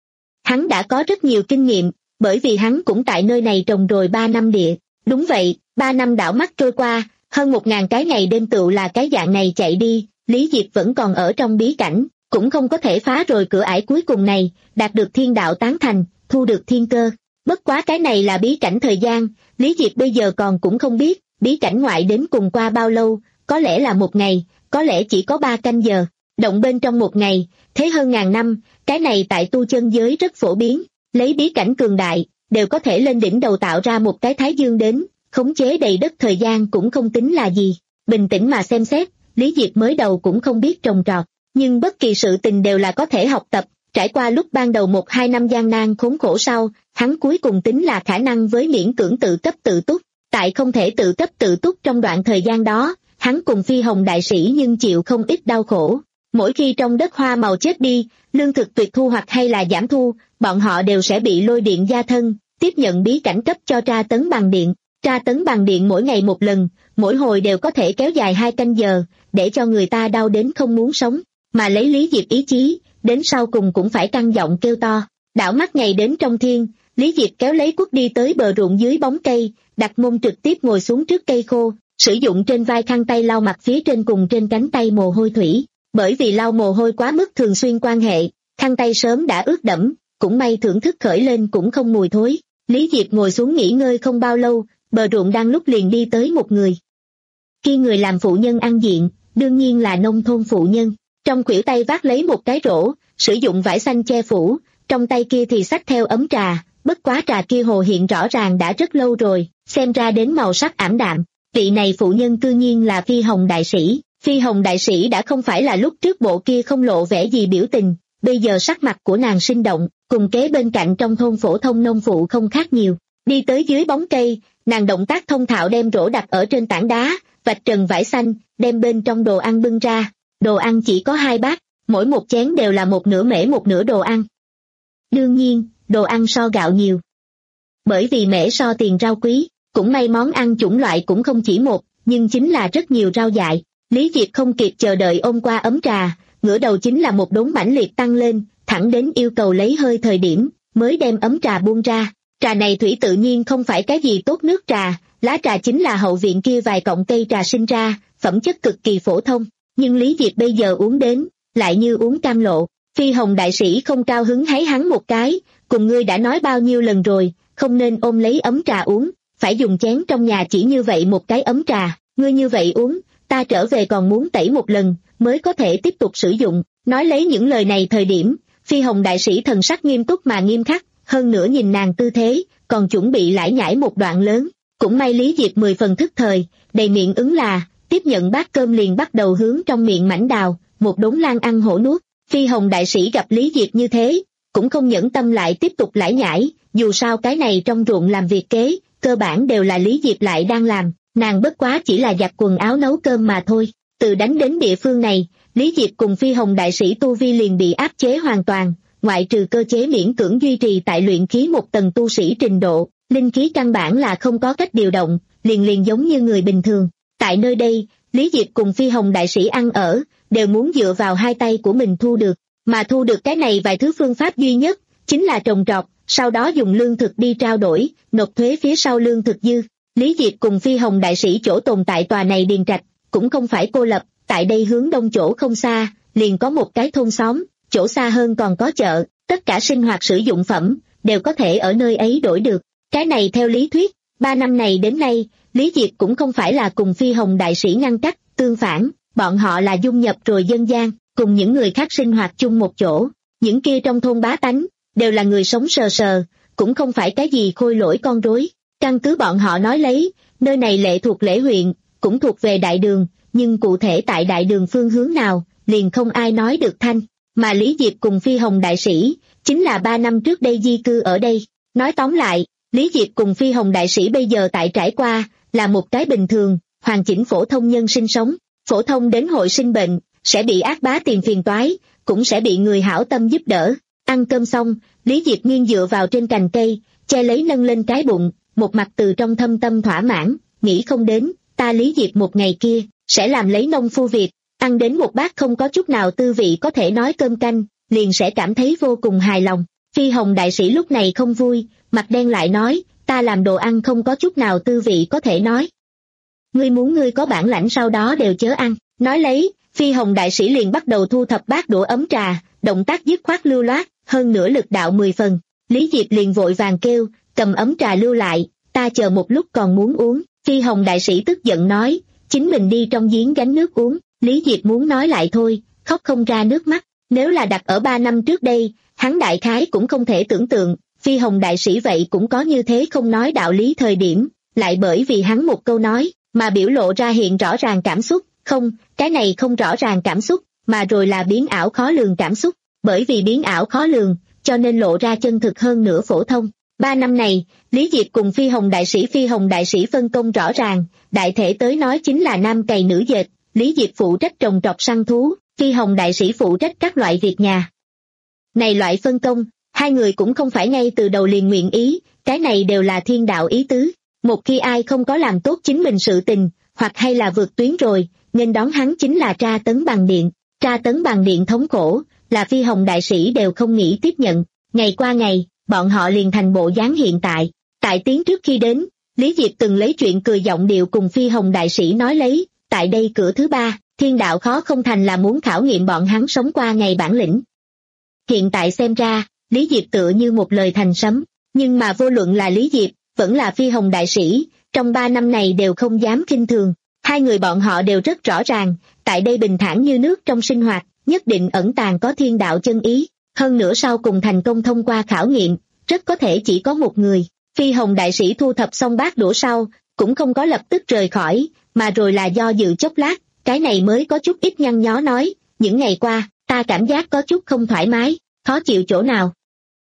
Hắn đã có rất nhiều kinh nghiệm, bởi vì hắn cũng tại nơi này trồng rồi ba năm địa. Đúng vậy, ba năm đảo mắt trôi qua, hơn một ngàn cái ngày đêm tựu là cái dạng này chạy đi, Lý Diệp vẫn còn ở trong bí cảnh, cũng không có thể phá rồi cửa ải cuối cùng này, đạt được thiên đạo tán thành, thu được thiên cơ. Bất quá cái này là bí cảnh thời gian, Lý Diệp bây giờ còn cũng không biết, bí cảnh ngoại đến cùng qua bao lâu, có lẽ là một ngày, có lẽ chỉ có ba canh giờ, động bên trong một ngày, thế hơn ngàn năm, cái này tại tu chân giới rất phổ biến, lấy bí cảnh cường đại, đều có thể lên đỉnh đầu tạo ra một cái thái dương đến, khống chế đầy đất thời gian cũng không tính là gì. Bình tĩnh mà xem xét, Lý Diệp mới đầu cũng không biết trồng trọt, nhưng bất kỳ sự tình đều là có thể học tập, trải qua lúc ban đầu một hai năm gian nan khốn khổ sau, hắn cuối cùng tính là khả năng với miễn cưỡng tự cấp tự túc, tại không thể tự cấp tự túc trong đoạn thời gian đó, hắn cùng Phi Hồng đại sĩ nhưng chịu không ít đau khổ. Mỗi khi trong đất hoa màu chết đi, lương thực tuyệt thu hoặc hay là giảm thu, bọn họ đều sẽ bị lôi điện gia thân, tiếp nhận bí cảnh cấp cho tra tấn bằng điện. Tra tấn bằng điện mỗi ngày một lần, mỗi hồi đều có thể kéo dài hai canh giờ, để cho người ta đau đến không muốn sống, mà lấy Lý Diệp ý chí, đến sau cùng cũng phải căng giọng kêu to. Đảo mắt ngày đến trong thiên, Lý Diệp kéo lấy cuốc đi tới bờ ruộng dưới bóng cây, đặt mông trực tiếp ngồi xuống trước cây khô, sử dụng trên vai khăn tay lau mặt phía trên cùng trên cánh tay mồ hôi thủy. Bởi vì lau mồ hôi quá mức thường xuyên quan hệ, khăn tay sớm đã ướt đẫm, cũng may thưởng thức khởi lên cũng không mùi thối. Lý Diệp ngồi xuống nghỉ ngơi không bao lâu, bờ ruộng đang lúc liền đi tới một người. Khi người làm phụ nhân ăn diện, đương nhiên là nông thôn phụ nhân, trong khuỷu tay vác lấy một cái rổ, sử dụng vải xanh che phủ, trong tay kia thì xách theo ấm trà, bất quá trà kia hồ hiện rõ ràng đã rất lâu rồi, xem ra đến màu sắc ảm đạm. Vị này phụ nhân cư nhiên là Phi Hồng đại sĩ. Phi Hồng đại sĩ đã không phải là lúc trước bộ kia không lộ vẻ gì biểu tình, bây giờ sắc mặt của nàng sinh động, cùng kế bên cạnh trong thôn phổ thông nông phụ không khác nhiều. Đi tới dưới bóng cây, nàng động tác thông thạo đem rổ đặt ở trên tảng đá, vạch trần vải xanh, đem bên trong đồ ăn bưng ra. Đồ ăn chỉ có hai bát, mỗi một chén đều là một nửa mễ một nửa đồ ăn. Đương nhiên, đồ ăn so gạo nhiều. Bởi vì mễ so tiền rau quý, cũng may món ăn chủng loại cũng không chỉ một, nhưng chính là rất nhiều rau dại. Lý Diệp không kịp chờ đợi ôm qua ấm trà, ngửa đầu chính là một đống mãnh liệt tăng lên, thẳng đến yêu cầu lấy hơi thời điểm, mới đem ấm trà buông ra. Trà này thủy tự nhiên không phải cái gì tốt nước trà, lá trà chính là hậu viện kia vài cọng cây trà sinh ra, phẩm chất cực kỳ phổ thông, nhưng Lý Diệp bây giờ uống đến, lại như uống cam lộ. Phi Hồng đại sĩ không cao hứng háy hắn một cái, cùng ngươi đã nói bao nhiêu lần rồi, không nên ôm lấy ấm trà uống, phải dùng chén trong nhà chỉ như vậy một cái ấm trà, ngươi như vậy uống, ta trở về còn muốn tẩy một lần, mới có thể tiếp tục sử dụng. Nói lấy những lời này thời điểm, Phi Hồng đại sĩ thần sắc nghiêm túc mà nghiêm khắc, hơn nữa nhìn nàng tư thế, còn chuẩn bị lải nhải một đoạn lớn. Cũng may Lý Diệp mười phần thức thời, đầy miệng ứng là, tiếp nhận bát cơm liền bắt đầu hướng trong miệng mảnh đào, một đống lan ăn hổ nuốt. Phi Hồng đại sĩ gặp Lý Diệp như thế, cũng không nhẫn tâm lại tiếp tục lải nhải, dù sao cái này trong ruộng làm việc kế, cơ bản đều là Lý Diệp lại đang làm, nàng bất quá chỉ là giặt quần áo nấu cơm mà thôi. Từ đánh đến địa phương này, Lý Diệp cùng Phi Hồng đại sĩ tu vi liền bị áp chế hoàn toàn, ngoại trừ cơ chế miễn cưỡng duy trì tại luyện khí một tầng tu sĩ trình độ, linh khí căn bản là không có cách điều động, liền liền giống như người bình thường. Tại nơi đây, Lý Diệp cùng Phi Hồng đại sĩ ăn ở, đều muốn dựa vào hai tay của mình thu được, mà thu được cái này vài thứ phương pháp duy nhất, chính là trồng trọt, sau đó dùng lương thực đi trao đổi, nộp thuế phía sau lương thực dư. Lý Diệp cùng Phi Hồng đại sĩ chỗ tồn tại tòa này điền trạch, cũng không phải cô lập, tại đây hướng đông chỗ không xa, liền có một cái thôn xóm, chỗ xa hơn còn có chợ, tất cả sinh hoạt sử dụng phẩm, đều có thể ở nơi ấy đổi được. Cái này theo lý thuyết, ba năm này đến nay, Lý Diệp cũng không phải là cùng Phi Hồng đại sĩ ngăn cách, tương phản, bọn họ là dung nhập rồi dân gian, cùng những người khác sinh hoạt chung một chỗ. Những kia trong thôn bá tánh, đều là người sống sờ sờ, cũng không phải cái gì khôi lỗi con rối. Căn cứ bọn họ nói lấy, nơi này lệ thuộc Lễ huyện, cũng thuộc về Đại Đường, nhưng cụ thể tại Đại Đường phương hướng nào, liền không ai nói được thanh. Mà Lý Diệp cùng Phi Hồng đại sĩ, chính là ba năm trước đây di cư ở đây. Nói tóm lại, Lý Diệp cùng Phi Hồng đại sĩ bây giờ tại trải qua, là một cái bình thường, hoàn chỉnh phổ thông nhân sinh sống. Phổ thông đến hội sinh bệnh, sẽ bị ác bá tìm phiền toái, cũng sẽ bị người hảo tâm giúp đỡ. Ăn cơm xong, Lý Diệp nghiêng dựa vào trên cành cây, che lấy nâng lên cái bụng, một mặt từ trong thâm tâm thỏa mãn, nghĩ không đến, ta Lý Diệp một ngày kia, sẽ làm lấy nông phu việc, ăn đến một bát không có chút nào tư vị có thể nói cơm canh, liền sẽ cảm thấy vô cùng hài lòng. Phi Hồng đại sĩ lúc này không vui, mặt đen lại nói, ta làm đồ ăn không có chút nào tư vị có thể nói. Ngươi muốn ngươi có bản lãnh sau đó đều chớ ăn. Nói lấy, Phi Hồng đại sĩ liền bắt đầu thu thập bát đũa ấm trà, động tác dứt khoát lưu loát, hơn nữa lực đạo mười phần. Lý Diệp liền vội vàng kêu, cầm ấm trà lưu lại, ta chờ một lúc còn muốn uống. Phi Hồng đại sĩ tức giận nói, chính mình đi trong giếng gánh nước uống. Lý Diệp muốn nói lại thôi, khóc không ra nước mắt. Nếu là đặt ở ba năm trước đây, hắn đại khái cũng không thể tưởng tượng, Phi Hồng đại sĩ vậy cũng có như thế không nói đạo lý thời điểm, lại bởi vì hắn một câu nói, mà biểu lộ ra hiện rõ ràng cảm xúc. Không, cái này không rõ ràng cảm xúc, mà rồi là biến ảo khó lường cảm xúc, bởi vì biến ảo khó lường, cho nên lộ ra chân thực hơn nửa phổ thông. Ba năm này, Lý Diệp cùng Phi Hồng đại sĩ Phi Hồng đại sĩ phân công rõ ràng, đại thể tới nói chính là nam cày nữ dệt, Lý Diệp phụ trách trồng trọt săn thú, Phi Hồng đại sĩ phụ trách các loại việc nhà. Này loại phân công, hai người cũng không phải ngay từ đầu liền nguyện ý, cái này đều là thiên đạo ý tứ. Một khi ai không có làm tốt chính mình sự tình, hoặc hay là vượt tuyến rồi, nên đón hắn chính là tra tấn bằng điện. Tra tấn bằng điện thống khổ, là Phi Hồng đại sĩ đều không nghĩ tiếp nhận. Ngày qua ngày, bọn họ liền thành bộ dáng hiện tại. Tại tiến trước khi đến, Lý Diệp từng lấy chuyện cười giọng điệu cùng Phi Hồng đại sĩ nói lấy, tại đây cửa thứ ba, thiên đạo khó không thành là muốn khảo nghiệm bọn hắn sống qua ngày bản lĩnh. Hiện tại xem ra, Lý Diệp tựa như một lời thành sấm, nhưng mà vô luận là Lý Diệp, vẫn là Phi Hồng đại sĩ, trong ba năm này đều không dám khinh thường. Hai người bọn họ đều rất rõ ràng, tại đây bình thản như nước trong sinh hoạt, nhất định ẩn tàng có thiên đạo chân ý. Hơn nữa sau cùng thành công thông qua khảo nghiệm, rất có thể chỉ có một người. Phi Hồng đại sĩ thu thập xong bát đũa sau, cũng không có lập tức rời khỏi, mà rồi là do dự chốc lát, cái này mới có chút ít nhăn nhó nói, những ngày qua, ta cảm giác có chút không thoải mái, khó chịu chỗ nào.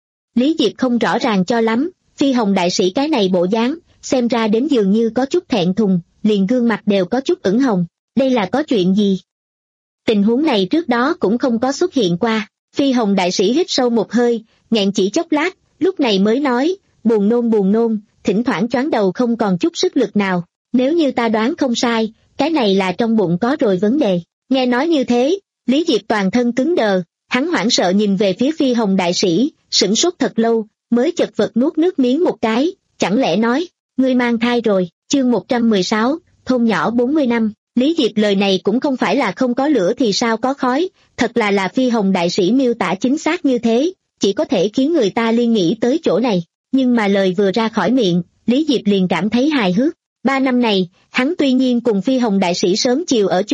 Lý Diệp không rõ ràng cho lắm, Phi Hồng đại sĩ cái này bộ dáng, xem ra đến dường như có chút thẹn thùng, liền gương mặt đều có chút ửng hồng, đây là có chuyện gì? Tình huống này trước đó cũng không có xuất hiện qua. Phi Hồng đại sĩ hít sâu một hơi, nghẹn chỉ chốc lát, lúc này mới nói, buồn nôn buồn nôn, thỉnh thoảng choáng đầu không còn chút sức lực nào. Nếu như ta đoán không sai, cái này là trong bụng có rồi vấn đề. Nghe nói như thế, Lý Diệp toàn thân cứng đờ, hắn hoảng sợ nhìn về phía Phi Hồng đại sĩ, sửng sốt thật lâu, mới chật vật nuốt nước miếng một cái, chẳng lẽ nói, ngươi mang thai rồi. Chương một trăm mười sáu, thôn nhỏ bốn mươi năm. Lý Diệp lời này cũng không phải là không có lửa thì sao có khói, thật là là Phi Hồng đại sĩ miêu tả chính xác như thế, chỉ có thể khiến người ta liên nghĩ tới chỗ này. Nhưng mà lời vừa ra khỏi miệng, Lý Diệp liền cảm thấy hài hước. Ba năm này, hắn tuy nhiên cùng Phi Hồng đại sĩ sớm chiều ở chung,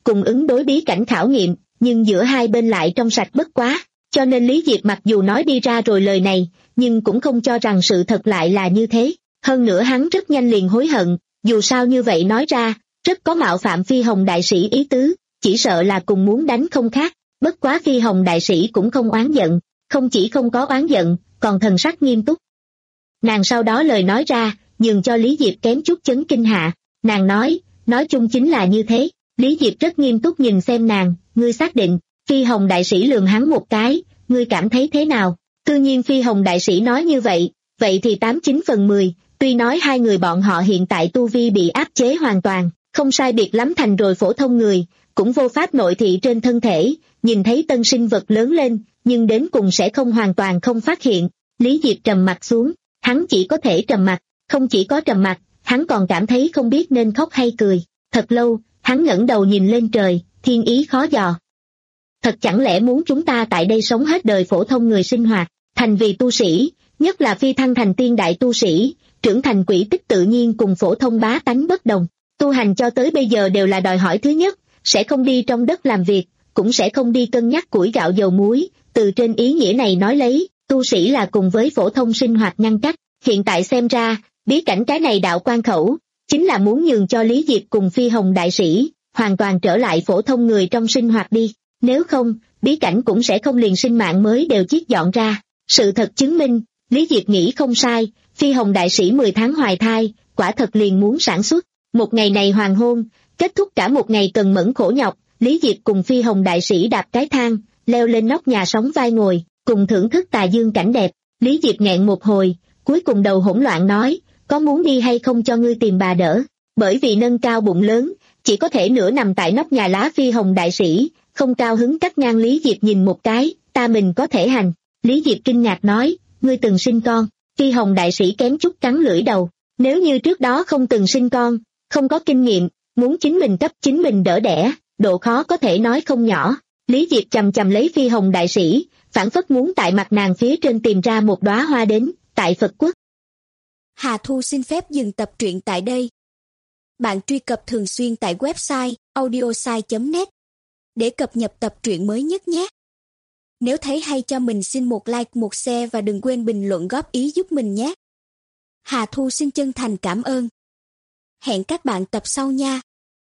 cùng ứng đối bí cảnh khảo nghiệm, nhưng giữa hai bên lại trong sạch bất quá, cho nên Lý Diệp mặc dù nói đi ra rồi lời này, nhưng cũng không cho rằng sự thật lại là như thế. Hơn nữa hắn rất nhanh liền hối hận, dù sao như vậy nói ra, rất có mạo phạm Phi Hồng đại sĩ ý tứ, chỉ sợ là cùng muốn đánh không khác. Bất quá Phi Hồng đại sĩ cũng không oán giận, không chỉ không có oán giận, còn thần sắc nghiêm túc. Nàng sau đó lời nói ra, nhường cho Lý Diệp kém chút chấn kinh hạ. Nàng nói, nói chung chính là như thế. Lý Diệp rất nghiêm túc nhìn xem nàng, ngươi xác định. Phi Hồng đại sĩ lườm hắn một cái, ngươi cảm thấy thế nào? Tự nhiên Phi Hồng đại sĩ nói như vậy, vậy thì tám chín phần mười, tuy nói hai người bọn họ hiện tại tu vi bị áp chế hoàn toàn, không sai biệt lắm thành rồi phổ thông người, cũng vô pháp nội thị trên thân thể, nhìn thấy tân sinh vật lớn lên, nhưng đến cùng sẽ không hoàn toàn không phát hiện. Lý Diệp trầm mặt xuống, hắn chỉ có thể trầm mặt, không chỉ có trầm mặt, hắn còn cảm thấy không biết nên khóc hay cười. Thật lâu, hắn ngẩng đầu nhìn lên trời, thiên ý khó dò. Thật chẳng lẽ muốn chúng ta tại đây sống hết đời phổ thông người sinh hoạt, thành vì tu sĩ, nhất là phi thăng thành tiên đại tu sĩ, trưởng thành quỹ tích tự nhiên cùng phổ thông bá tánh bất đồng. Tu hành cho tới bây giờ đều là đòi hỏi thứ nhất, sẽ không đi trong đất làm việc, cũng sẽ không đi cân nhắc củi gạo dầu muối, từ trên ý nghĩa này nói lấy, tu sĩ là cùng với phổ thông sinh hoạt ngăn cách. Hiện tại xem ra, bí cảnh cái này đạo quan khẩu, chính là muốn nhường cho Lý Diệp cùng Phi Hồng đại sĩ, hoàn toàn trở lại phổ thông người trong sinh hoạt đi. Nếu không, bí cảnh cũng sẽ không liền sinh mạng mới đều chiết dọn ra. Sự thật chứng minh, Lý Diệp nghĩ không sai, Phi Hồng đại sĩ mười tháng hoài thai, quả thật liền muốn sản xuất. Một ngày này hoàng hôn, kết thúc cả một ngày cần mẫn khổ nhọc, Lý Diệp cùng Phi Hồng đại sĩ đạp cái thang, leo lên nóc nhà sóng vai ngồi, cùng thưởng thức tà dương cảnh đẹp. Lý Diệp nghẹn một hồi, cuối cùng đầu hỗn loạn nói, có muốn đi hay không cho ngươi tìm bà đỡ? Bởi vì nâng cao bụng lớn, chỉ có thể nửa nằm tại nóc nhà lá. Phi Hồng đại sĩ không cao hứng cắt ngang Lý Diệp nhìn một cái, ta mình có thể hành. Lý Diệp kinh ngạc nói, ngươi từng sinh con? Phi Hồng đại sĩ kém chút cắn lưỡi đầu, nếu như trước đó không từng sinh con, không có kinh nghiệm, muốn chính mình cấp chính mình đỡ đẻ, độ khó có thể nói không nhỏ. Lý Diệp chầm chầm lấy Phi Hồng đại sĩ, phản phất muốn tại mặt nàng phía trên tìm ra một đóa hoa đến, tại Phật quốc. Hà Thu xin phép dừng tập truyện tại đây. Bạn truy cập thường xuyên tại website audiosai chấm net để cập nhật tập truyện mới nhất nhé. Nếu thấy hay cho mình xin một like, một share và đừng quên bình luận góp ý giúp mình nhé. Hà Thu xin chân thành cảm ơn. Hẹn các bạn tập sau nha.